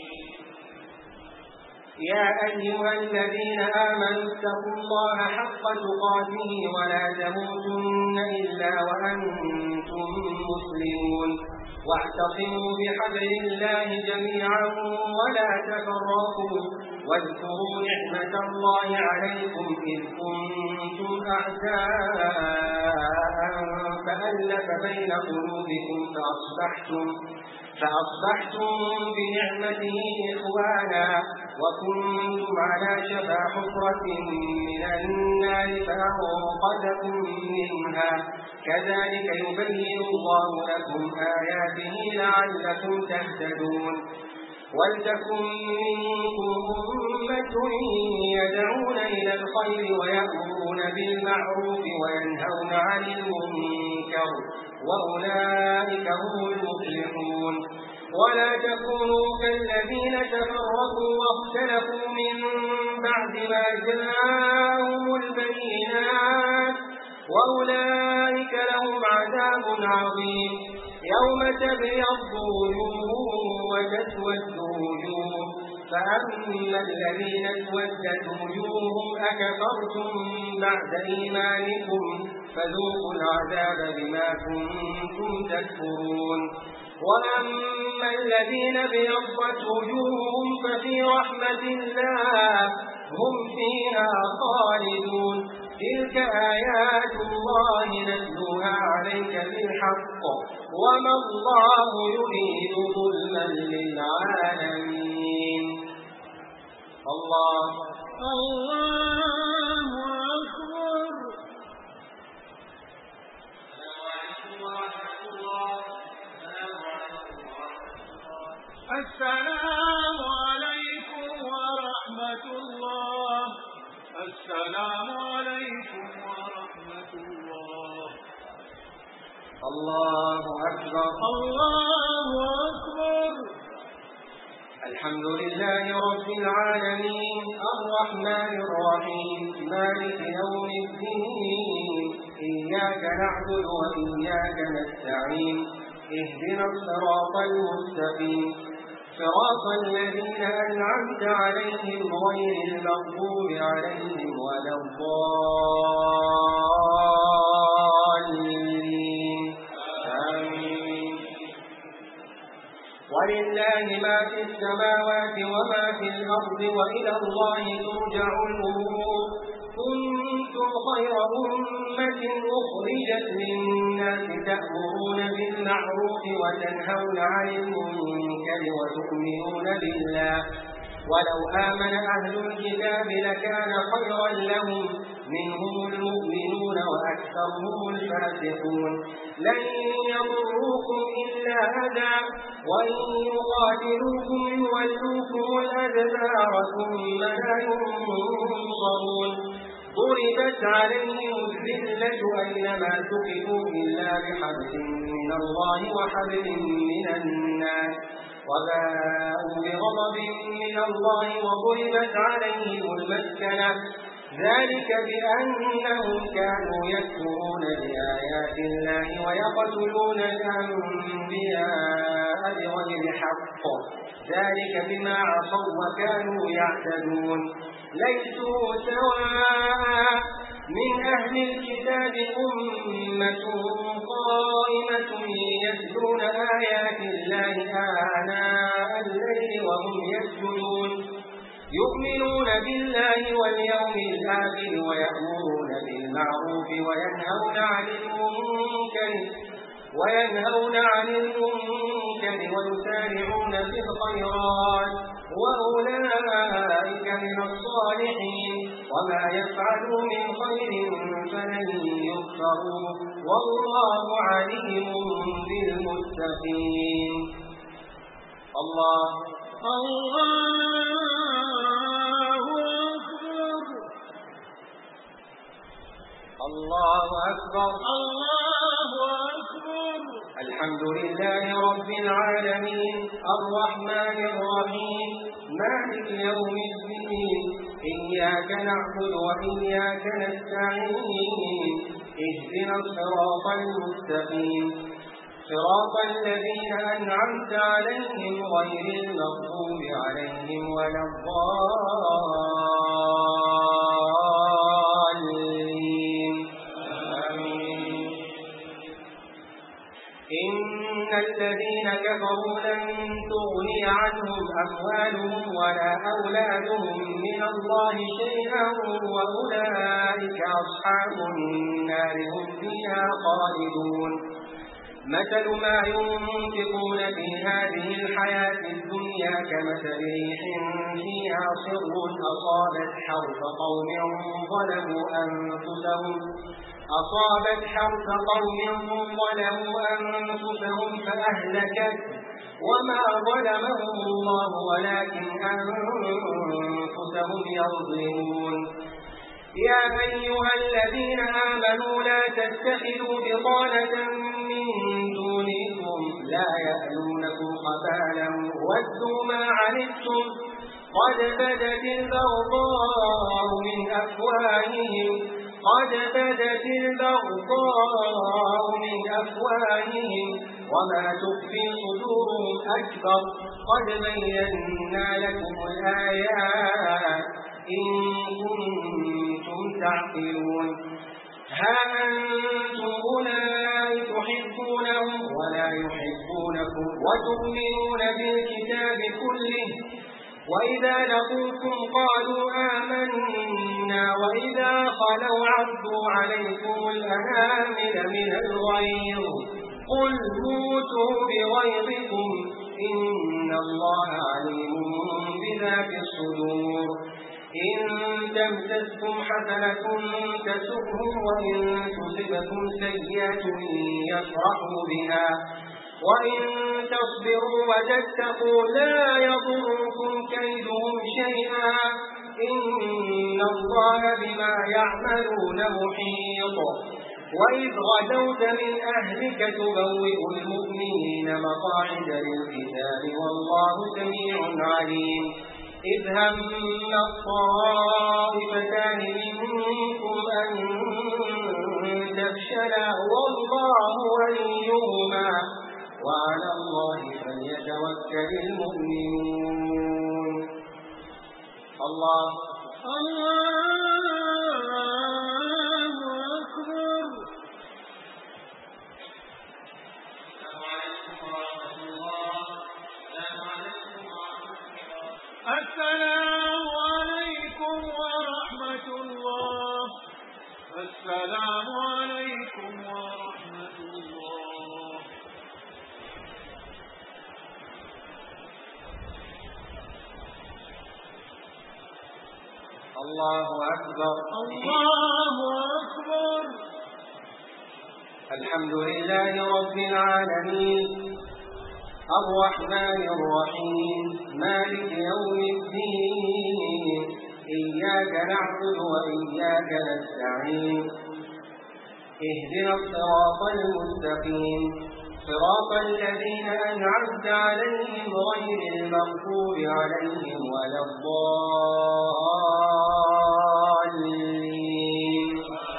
يا أيها الذين آمنوا اتقوا الله حق تقاته ولا تموتن إلا وأنتم مسلمون واعتصموا بحبل الله جميعا ولا تفرقوا واذكروا نعمة الله عليكم إذ كنتم أعداء فألف بين قلوبكم فأصبحتم فأصبحتم بنعمته إخوانا وكنتم على شفا حفرة من النار فأنقذكم منها كذلك يبين الله لكم آياته لعلكم تهتدون ولتكن منكم أمة يدعون إلى الخير ويأمرون بالمعروف وينهون عن المنكر وأولئك هم المفلحون ولا تكونوا كالذين تفرقوا واختلفوا من بعد ما جاءهم البينات وأولئك لهم عذاب عظيم يوم تبيض وجوه وتسود وجوه فأما الذين اسودت وجوههم أكفرتم بعد إيمانكم فذوقوا العذاب بما كنتم تكفرون وأما الذين ابيضت وجوههم ففي رحمة الله هم فيها خالدون تلك آيات الله نتلوها عليك بالحق وما الله يريد ظلما للعالمين. الله الله أكبر. السلام عليكم ورحمة الله. السلام عليكم ورحمة الله. الله أكبر. الله أكبر. الحمد لله رب العالمين الرحمن الرحيم مالك يوم الدين إياك نعبد وإياك نستعين اهدنا الصراط المستقيم صراط الذين أنعمت عليهم غير المغضوب عليهم ولا الضالين آمين. ولله ما في السماوات وما في الأرض وإلى الله ترجع الأمور كنتم خير أمة أخرجت للناس تأمرون بالمعروف وتنهون عن المنكر وتؤمنون بالله ولو آمن أهل الكتاب لكان خيرا لهم منهم المؤمنون وأكثرهم الفاسقون لن يضروكم إلا أذى وإن يقاتلوكم يولوكم الأدبار ثم لا ينصرون ضربت عليهم الذلة أينما ثقفوا إلا بحبل من الله وحبل من الناس وباءوا بغضب من الله وضربت عليهم المسكنة ذلك بأنهم كانوا يكفرون بآيات الله ويقتلون الأنبياء بغير حق ذلك بما عصوا وكانوا يعتدون ليسوا سواء من أهل الكتاب أمة قائمة يتلون آيات الله آناء الليل وهم يسجدون يؤمنون بالله واليوم الآخر ويأمرون بالمعروف وينهون عن المنكر وينهون عن المنكر ويسارعون في الخيرات وأولئك من الصالحين وما يفعلوا من خير فلن يكفروا والله عليم بالمتقين. الله الله أكبر. الله أكبر الله أكبر. الحمد لله رب العالمين الرحمن الرحيم مالك يوم الدين إياك نعبد وإياك نستعين اهدنا الصراط المستقيم صراط الذين أنعمت عليهم غير المغضوب عليهم ولا الضالين آمين. إن الذين كفروا لن تغني عنهم أموالهم ولا أولادهم من الله شيئا وأولئك أصحاب النار هم فيها خالدون. مثل ما ينفقون في هذه الحياة الدنيا كمثل ريح فيها صر أصابت حرث قوم ظلموا أنفسهم أصابت حرث قوم ظلموا أنفسهم فأهلكت وما ظلمهم الله ولكن أنفسهم يظلمون. يا أيها الذين آمنوا لا تتخذوا بطانة من دونكم لا يألونكم خبالا ودوا ما عنتم قد بدت البغضاء من أفواههم قد بدت البغضاء من أفواههم وما تخفي صدورهم أكبر قد بينا لكم الآيات إن كنتم تعقلون. ها أنتم أولئك تحبونهم ولا يحبونكم وتؤمنون بالكتاب كله وإذا لقوكم قالوا آمنا وإذا خلوا عضوا عليكم الأنامل من الغيظ قل موتوا بغيظكم إن الله عليم بذات الصدور. إن تمسسكم حسنة تسؤهم وإن تصبكم سيئة يفرحوا بها وإن تصبروا وتتقوا لا يضركم كيدهم شيئا إن الله بما يعملون محيط. وإذ غدوت من أهلك تبوئ المؤمنين مقاعد للقتال والله سميع عليم. إذ هم الطائفتان منكم أن تفشلا والله وليهما وعلى الله فليتوكل المؤمنون. الله الله أكبر. السلام عليكم ورحمة الله. السلام عليكم ورحمة الله. الله أكبر. الله أكبر. الحمد لله رب العالمين الرحمن الرحيم مالك يوم الدين إياك نعبد وإياك نستعين اهدنا الصراط المستقيم صراط الذين أنعمت عليهم غير المغضوب عليهم ولا الضالين.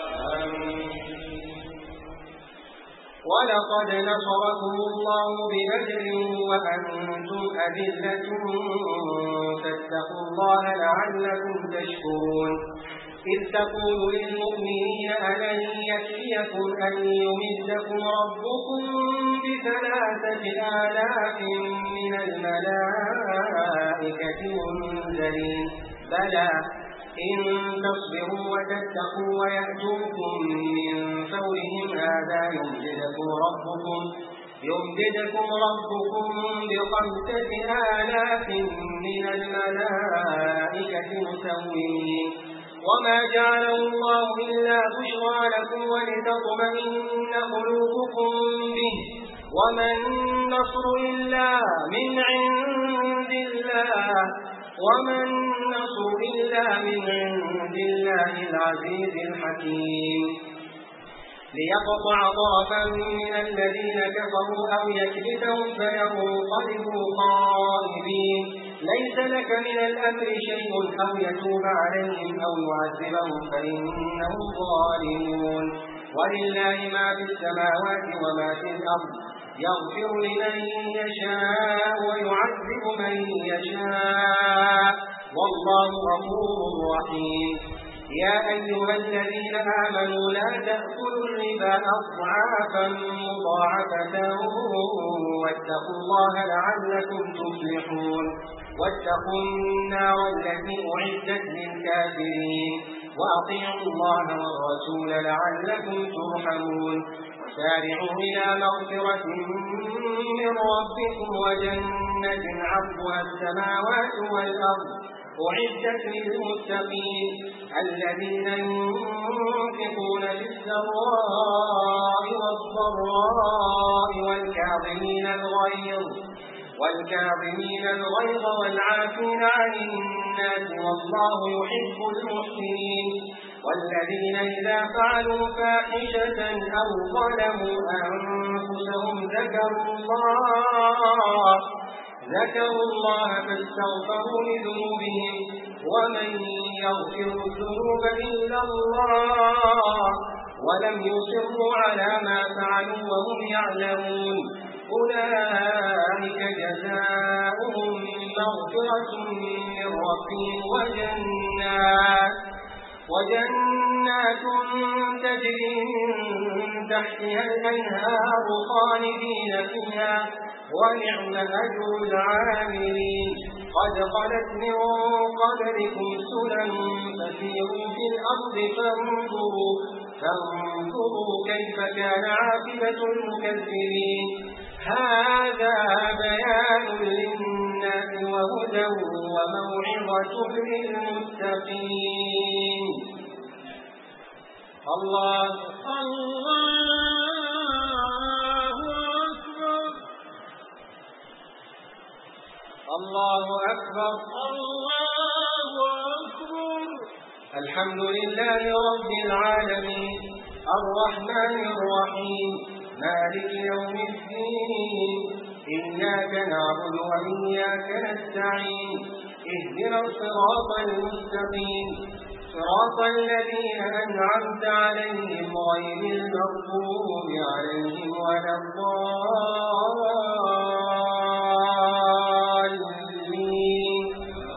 ولقد نصركم الله ببدر وأنتم أذلة فاتقوا الله لعلكم تشكرون. إذ تقول للمؤمنين ألن يكفيكم أن يمدكم ربكم بثلاثة آلاف من الملائكة منزلين بلى إن تصبروا وتتقوا ويأتوكم من فورهم هذا يمددكم ربكم يمددكم ربكم بخمسة آلاف من الملائكة مسومين. وما جعله الله إلا بشرى لكم ولتطمئن قلوبكم به وما النصر إلا من عند الله وما النصر إلا من عند الله العزيز الحكيم. ليقطع طرفا من الذين كفروا أو يكبتهم فينقلبوا خائبين ليس لك من الأمر شيء أو يتوب عليهم أو يعذبهم فإنهم ظالمون ولله ما في السماوات وما في الأرض يغفر لمن يشاء ويعذب من يشاء والله غفور رحيم يا أيها الذين آمنوا لا تأكلوا الربا أضعافا مضاعفة واتقوا الله لعلكم تفلحون واتقوا النار التي أعدت للكافرين وأطيعوا الله والرسول لعلكم ترحمون وسارعوا إلى مغفرة من ربكم وجنة عرضها السماوات والأرض أعدت للمتقين الذين ينفقون في السراء والضراء والكاظمين الغيظ والكاظمين الغيظ والعافين عن الناس والله يحب المحسنين والذين إذا فعلوا فاحشة أو ظلموا أنفسهم ذكروا الله ذكروا الله فاستغفروا لذنوبهم ومن يغفر الذنوب إلا الله ولم يصروا على ما فعلوا وهم يعلمون أولئك جزاؤهم مغفرة من ربهم وجنات وجنات تجري من تحتها الأنهار خالدين فيها ونعم أجر العاملين قد خلت من قبلكم سنن فسيروا في الأرض فانظروا فانظروا كيف كان عاقبة المكذبين هذا بيان للناس وهدى وموعظة للمتقين الله الله أكبر الله أكبر الحمد لله رب العالمين الرحمن الرحيم مالك يوم الدين إياك نعبد وإياك نستعين اهدنا الصراط المستقيم صراط الذين أنعمت عليهم غير المغضوب عليهم ولا الضالين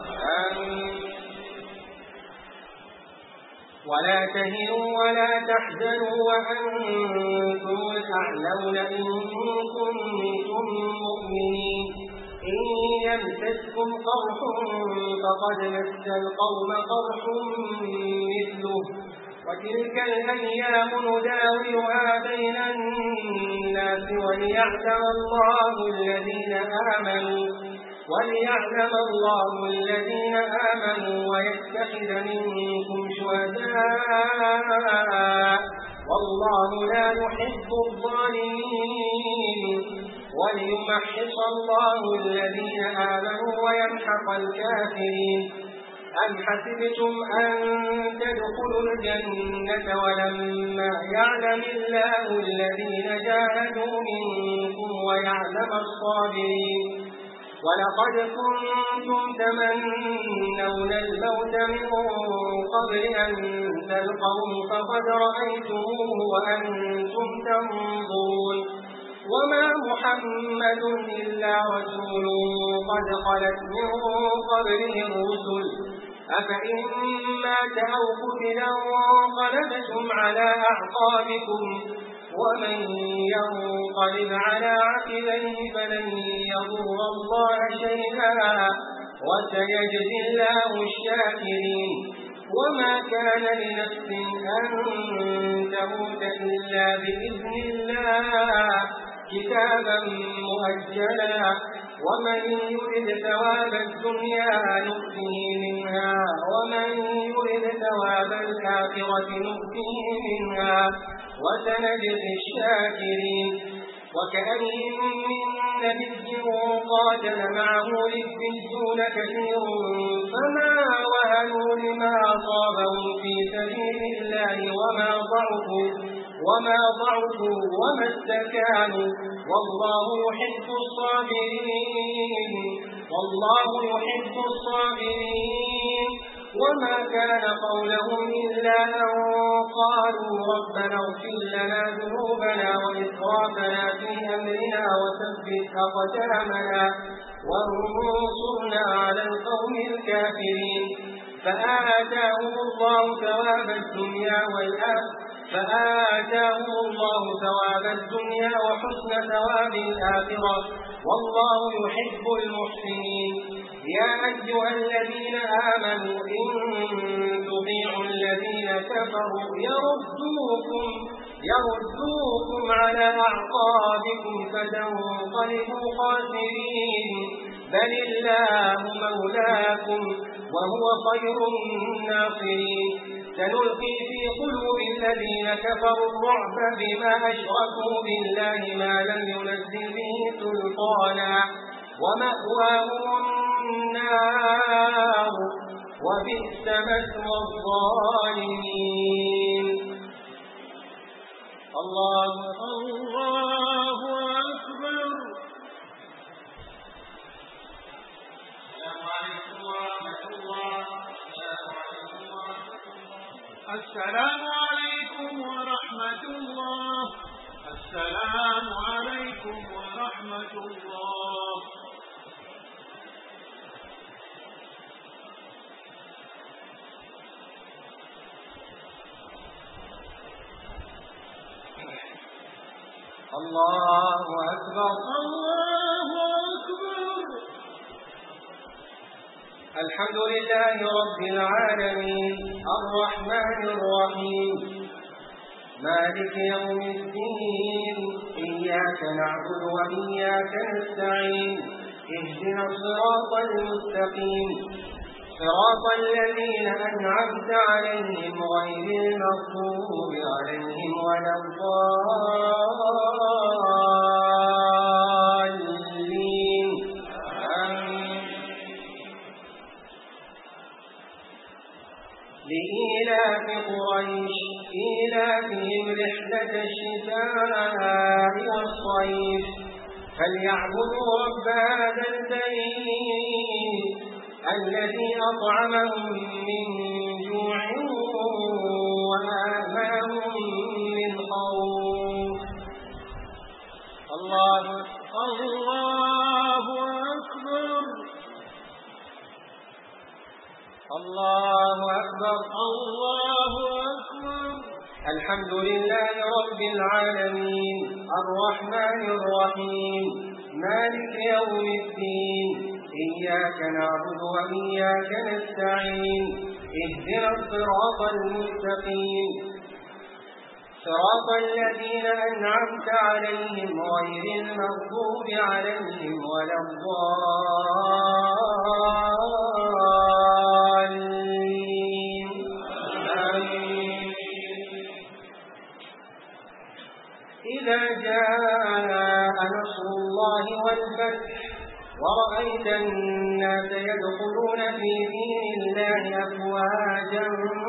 ولا تهنوا ولا تحزنوا وأنتم الأعلون إن كنتم مؤمنين إن يمسسكم قرح فقد مس القوم قرح مثله وتلك الأيام نداولها بين الناس وليعلم الله الذين آمنوا وليعلم الله الذين آمنوا ويتخذ منكم شهداء والله لا يحب الظالمين وليمحص الله الذين آمنوا ويمحق الكافرين أم حسبتم أن تدخلوا الجنة ولما يعلم الله الذين جاهدوا منكم ويعلم الصابرين ولقد كنتم تمنون الموت من قبل أن تلقوه فقد رأيتموه وأنتم تنظرون وما محمد إلا رسول قد خلت من قبله الرسل أفإن مات أو قتل انقلبتم على أعقابكم ومن ينقلب على عقبيه فلن يضر الله شيئا وسيجزي الله الشاكرين وما كان لنفس أن تموت إلا بإذن الله كتابا مؤجلا ومن يرد ثواب الدنيا نؤته منها ومن يرد ثواب الآخرة نؤته منها وسنجزي الشاكرين وكأين من نبي قاتل معه ربيون كثير فما وهنوا لما أصابهم في سبيل الله وما ضعفوا وما ضعفوا وما استكانوا والله يحب الصابرين والله يحب الصابرين وما كان قولهم إلا أن قالوا ربنا اغفر لنا ذنوبنا وإسرافنا في أمرنا وثبت أقدامنا وانصرنا على القوم الكافرين فآتاهم الله ثواب الدنيا والآخرة فآتاهم الله ثواب الدنيا وحسن ثواب الآخرة والله يحب المحسنين يا أيها الذين آمنوا إن تطيعوا الذين كفروا يردوكم يردوكم على أعقابكم فتنقلبوا خاسرين بل الله مولاكم وهو خير الناصرين سنلقي في قلوب الذين كفروا الرعب بما أشركوا بالله ما لم ينزل به سلطانا ومأواهم النار وبئس مثوى الظالمين الله الله أكبر. السلام عليكم ورحمة الله. السلام عليكم ورحمة الله. الله أكبر الله أكبر. الحمد لله رب العالمين الرحمن الرحيم مالك يوم الدين إياك نعبد وإياك نستعين اهدنا الصراط المستقيم صراط الذين أنعمت عليهم غير المغضوب عليهم ولا الضالين آمين. لإيلاف قريش إيلافهم رحلة الشتاء والصيف فليعبدوا رب هذا البيت الذي أطعمهم من جوع وآمنهم من خوف. الله الله أكبر. الله أكبر الله أكبر. الحمد لله رب العالمين الرحمن الرحيم مالك يوم الدين إياك نعبد وإياك نستعين اهدنا الصراط المستقيم صراط الذين أنعمت عليهم غير المغضوب عليهم ولا الضالين آمين. إذا جاء نصر الله والفتح ورأيت الناس يدخلون في دين الله أفواجا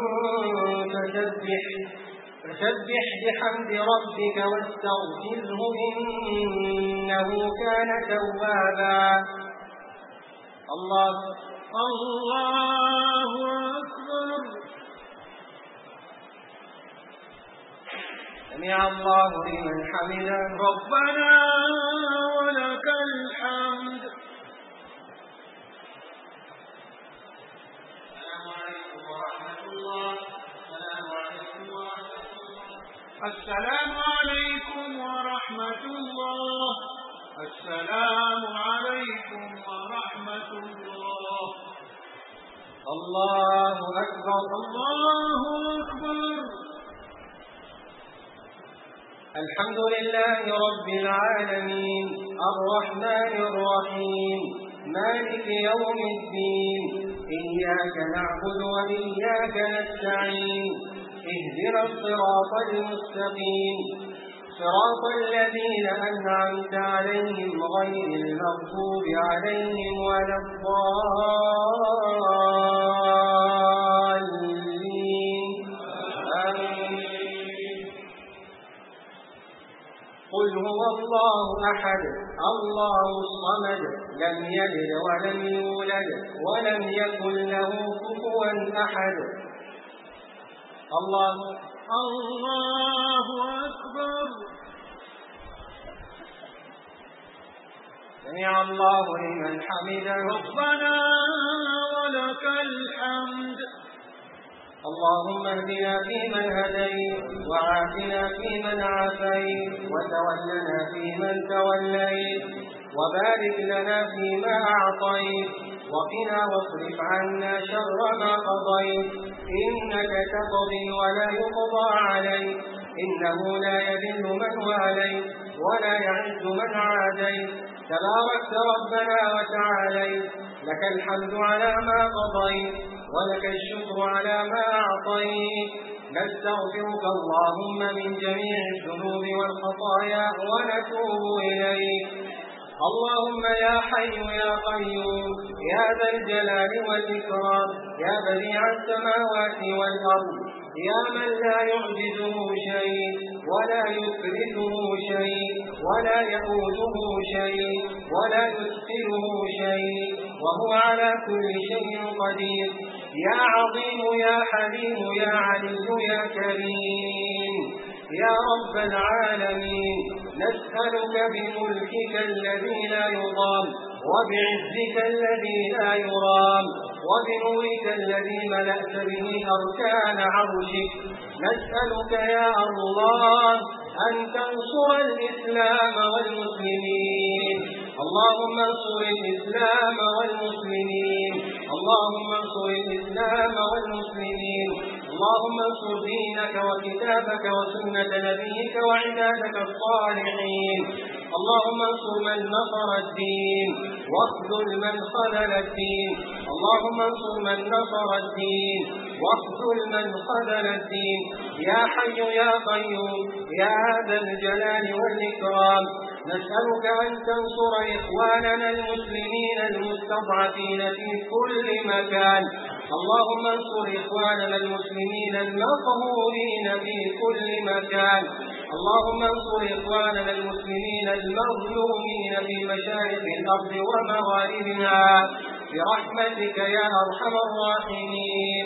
فسبح فسبح بحمد ربك واستغفره إنه كان توابا. الله الله أكبر. سمع الله لمن حمده ربنا ولك الحمد. السلام عليكم ورحمة الله. السلام عليكم ورحمة الله. الله أكبر الله أكبر. الحمد لله رب العالمين الرحمن الرحيم مالك يوم الدين إياك نعبد وإياك نستعين اهدنا الصراط المستقيم صراط الذين أنعمت عليهم غير المغضوب عليهم ولا الضالين آمين. قل هو الله أحد الله الصمد لم يلد ولم يولد ولم يكن له كفوا أحد. الله الله أكبر. سمع الله لمن حمده. ربنا ولك الحمد. اللهم اهدنا فيمن هديت وعافنا فيمن عافيت وتولنا فيمن توليت وبارك لنا فيما أعطيت وقنا واصرف عنا شر ما قضيت إنك تقضي ولا يقضى عليك إنه لا يذل من واليت ولا يعز من عاديت تباركت ربنا وتعاليت لك الحمد على ما قضيت ولك الشكر على ما أعطيت نستغفرك اللهم من جميع الذنوب والخطايا ونتوب إليك. اللهم يا حي يا قيوم يا ذا الجلال والإكرام يا بديع السماوات والأرض يا من لا يعجزه شيء ولا يكرهه شيء ولا يؤوده شيء ولا يثقله شيء وهو على كل شيء قدير يا عظيم يا حليم يا علي يا كريم يا رب العالمين نسألك بملكك الذي لا يضام وبعزك الذي لا يرام وبنورك الذي ملأت به أركان عرشك نسألك يا الله أن تنصر الإسلام والمسلمين. اللهم انصر الإسلام والمسلمين اللهم انصر الإسلام والمسلمين اللهم انصر دينك وكتابك وسنة نبيك وعبادك الصالحين. اللهم انصر من نصر الدين واخذل من خذل الدين. اللهم انصر من نصر الدين واخذل من خذل الدين. يا حي يا قيوم يا ذا الجلال والإكرام نسألك أن تنصر إخواننا المسلمين المستضعفين في كل مكان. اللهم انصر إخواننا المسلمين المقهورين في كل مكان. اللهم انصر إخواننا المسلمين المظلومين في مشارق الأرض ومغاربها برحمتك يا أرحم الراحمين.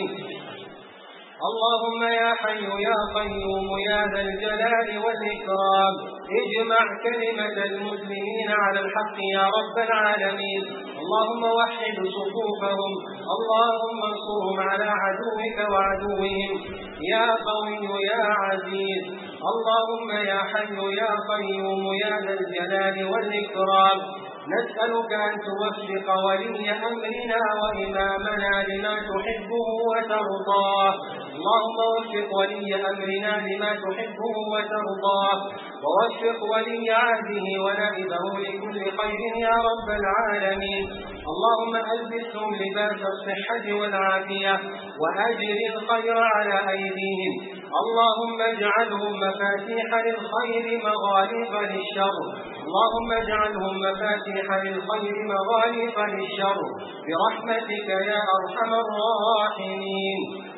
اللهم يا حي يا قيوم يا ذا الجلال والإكرام اجمع كلمة المسلمين على الحق يا رب العالمين. اللهم وحد صفوفهم. اللهم انصرهم على عدوك وعدوهم يا قوي يا عزيز. اللهم يا حي يا قيوم يا ذا الجلال والإكرام نسألك أن توفق ولي أمرنا وإمامنا لما تحبه وترضاه. اللهم وفق ولي أمرنا لما تحبه وترضاه ووفق ولي عهده ونائبه لكل خير يا رب العالمين. اللهم ألبسهم لباس الصحة والعافية وأجر الخير على أيديهم. اللهم اجعلهم مفاتيح للخير مغاليق للشر. اللهم اجعلهم مفاتيح للخير مغاليق للشر برحمتك يا أرحم الراحمين.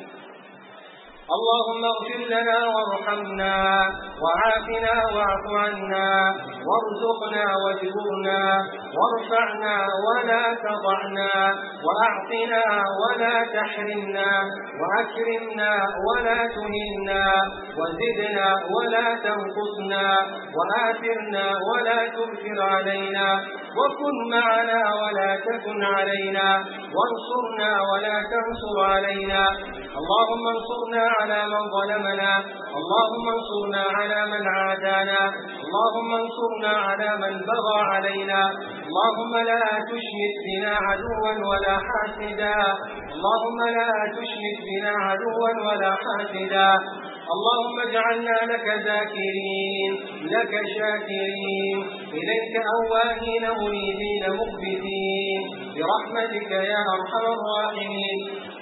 اللهم اغفر لنا وارحمنا وعافنا واعف عنا وارزقنا واجبرنا وارفعنا ولا تضعنا وأعطنا ولا تحرمنا وأكرمنا ولا تهنا وزدنا ولا تنقصنا وآثرنا ولا تؤثر علينا وكن معنا ولا تكن علينا وانصرنا ولا تنصر علينا. اللهم انصرنا على من ظلمنا. اللهم انصرنا على من عادانا. اللهم انصرنا على من بغى علينا. اللهم لا تشمت بنا عدوا ولا حاسدا. اللهم لا تشمت بنا عدوا ولا حاسدا. اللهم اجعلنا لك ذاكرين لك شاكرين إليك أواهين منيبين مخبتين برحمتك يا أرحم الراحمين.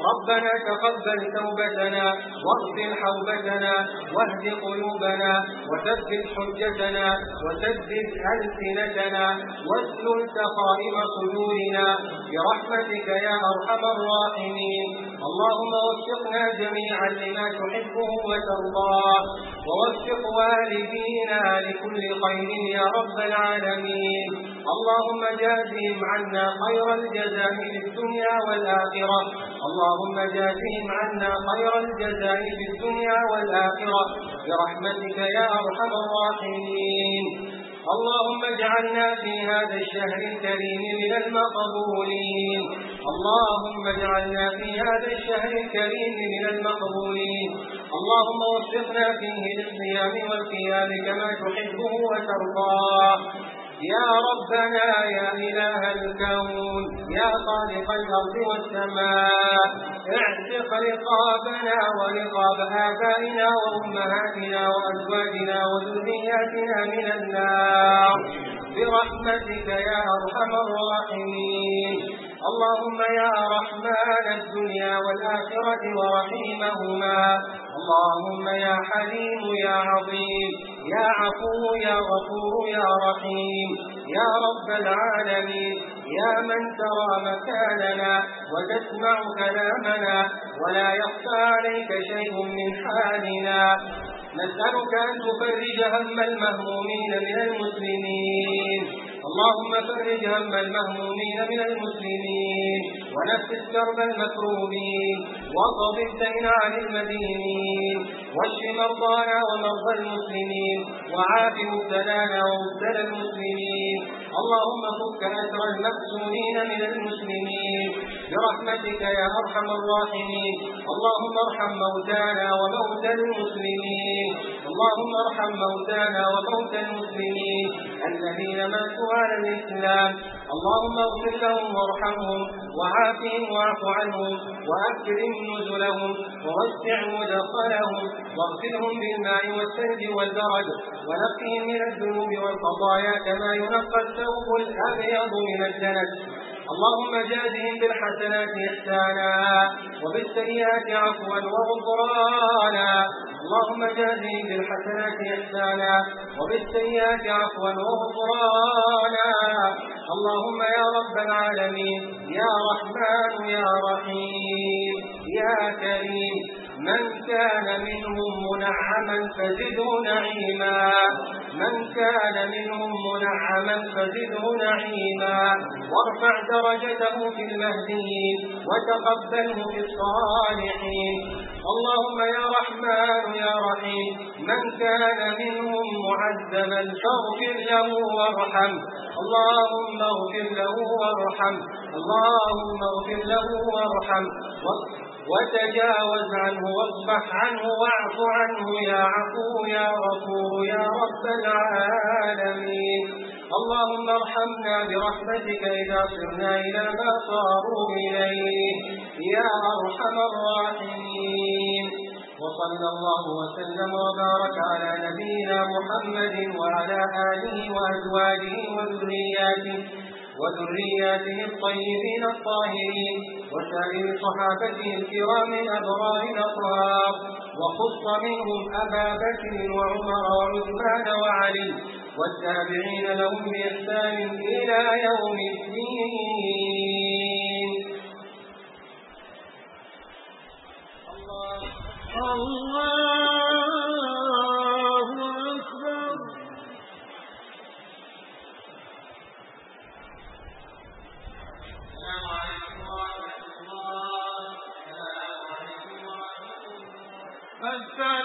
ربنا تقبل توبتنا واغفر حوبتنا واهد قلوبنا وثبت حجتنا وسدد ألسنتنا واسلل سخائم صدورنا برحمتك يا أرحم الراحمين. اللهم وفقنا جميعا لما تحبه وترضاه ووفق والدينا لكل خير يا رب العالمين. اللهم جازهم عنا خير الجزاء في الدنيا والآخرة اللهم جازهم عنا خير الجزاء في الدنيا والآخرة برحمتك يا أرحم الراحمين. اللهم اجعلنا في هذا الشهر الكريم من المقبولين اللهم اجعلنا في هذا الشهر الكريم من المقبولين. اللهم وفقنا فيه للصيام والقيام كما تحبه وترضاه يا ربنا يا إله الكون يا خالق الأرض والسماء. اعتق رقابنا ورقاب آبائنا وأمهاتنا وأزواجنا وذرياتنا من النار برحمتك يا أرحم الراحمين. اللهم يا رحمن الدنيا والآخرة ورحيمهما اللهم يا حليم يا عظيم يا عفو يا غفور يا رحيم يا رب العالمين يا من ترى مكاننا وتسمع كلامنا ولا يخفى عليك شيء من حالنا. نسألك أن تفرج هم المهمومين من المسلمين اللهم فرج هم المهمومين من المسلمين ونفس كرب المكروبين واقض الدين عن المدينين واشف مرضانا ومرضى المسلمين وعاف مبتلانا ومبتلى المسلمين. اللهم فك أسر المفتونين من المسلمين برحمتك يا أرحم الراحمين. اللهم ارحم موتانا وموتى المسلمين اللهم ارحم موتانا وموتى المسلمين الذين ماتوا على الإسلام. اللهم اغفر لهم وارحمهم وعافهم واعف عنهم وأكرم نزلهم ووسع مدخلهم واغسلهم بالماء والثلج والبرد ونقهم من الذنوب والخطايا كما ينقى الثوب الأبيض من الدنس. اللهم جازهم بالحسنات إحسانا وبالسيئات عفوا وغفرانا. اللهم جازهم بالحسنات إحسانا وبالسيئات عفوا وغفرانا. اللهم يا رب العالمين يا رحمن يا رحيم يا كريم من كان منهم منعما فزده نعيما من كان منهم منعما فزده نعيما وارفع درجته في المهديين وتقبله في الصالحين. اللهم يا رحمن يا رحيم من كان منهم معذبا فاغفر له وارحم اللهم اغفر له وارحم اللهم اغفر له وارحم وتجاوز عنه واصفح عنه واعف عنه يا عفو يا غفور يا رب العالمين. اللهم ارحمنا برحمتك إذا صرنا إلى ما صاروا إليه يا أرحم الراحمين. وصلى الله وسلم وبارك على نبينا محمد وعلى آله وأزواجه وذرياته وذرياته الطيبين الطاهرين وسائر صحابته الكرام الأبرار الأطهار وخص منهم أبا بكر وعمر وعثمان وعلي والتابعين لهم بإحسان إلى يوم الدين. الله الله أكبر. السلام عليكم ورحمة الله. السلام عليكم ورحمة الله.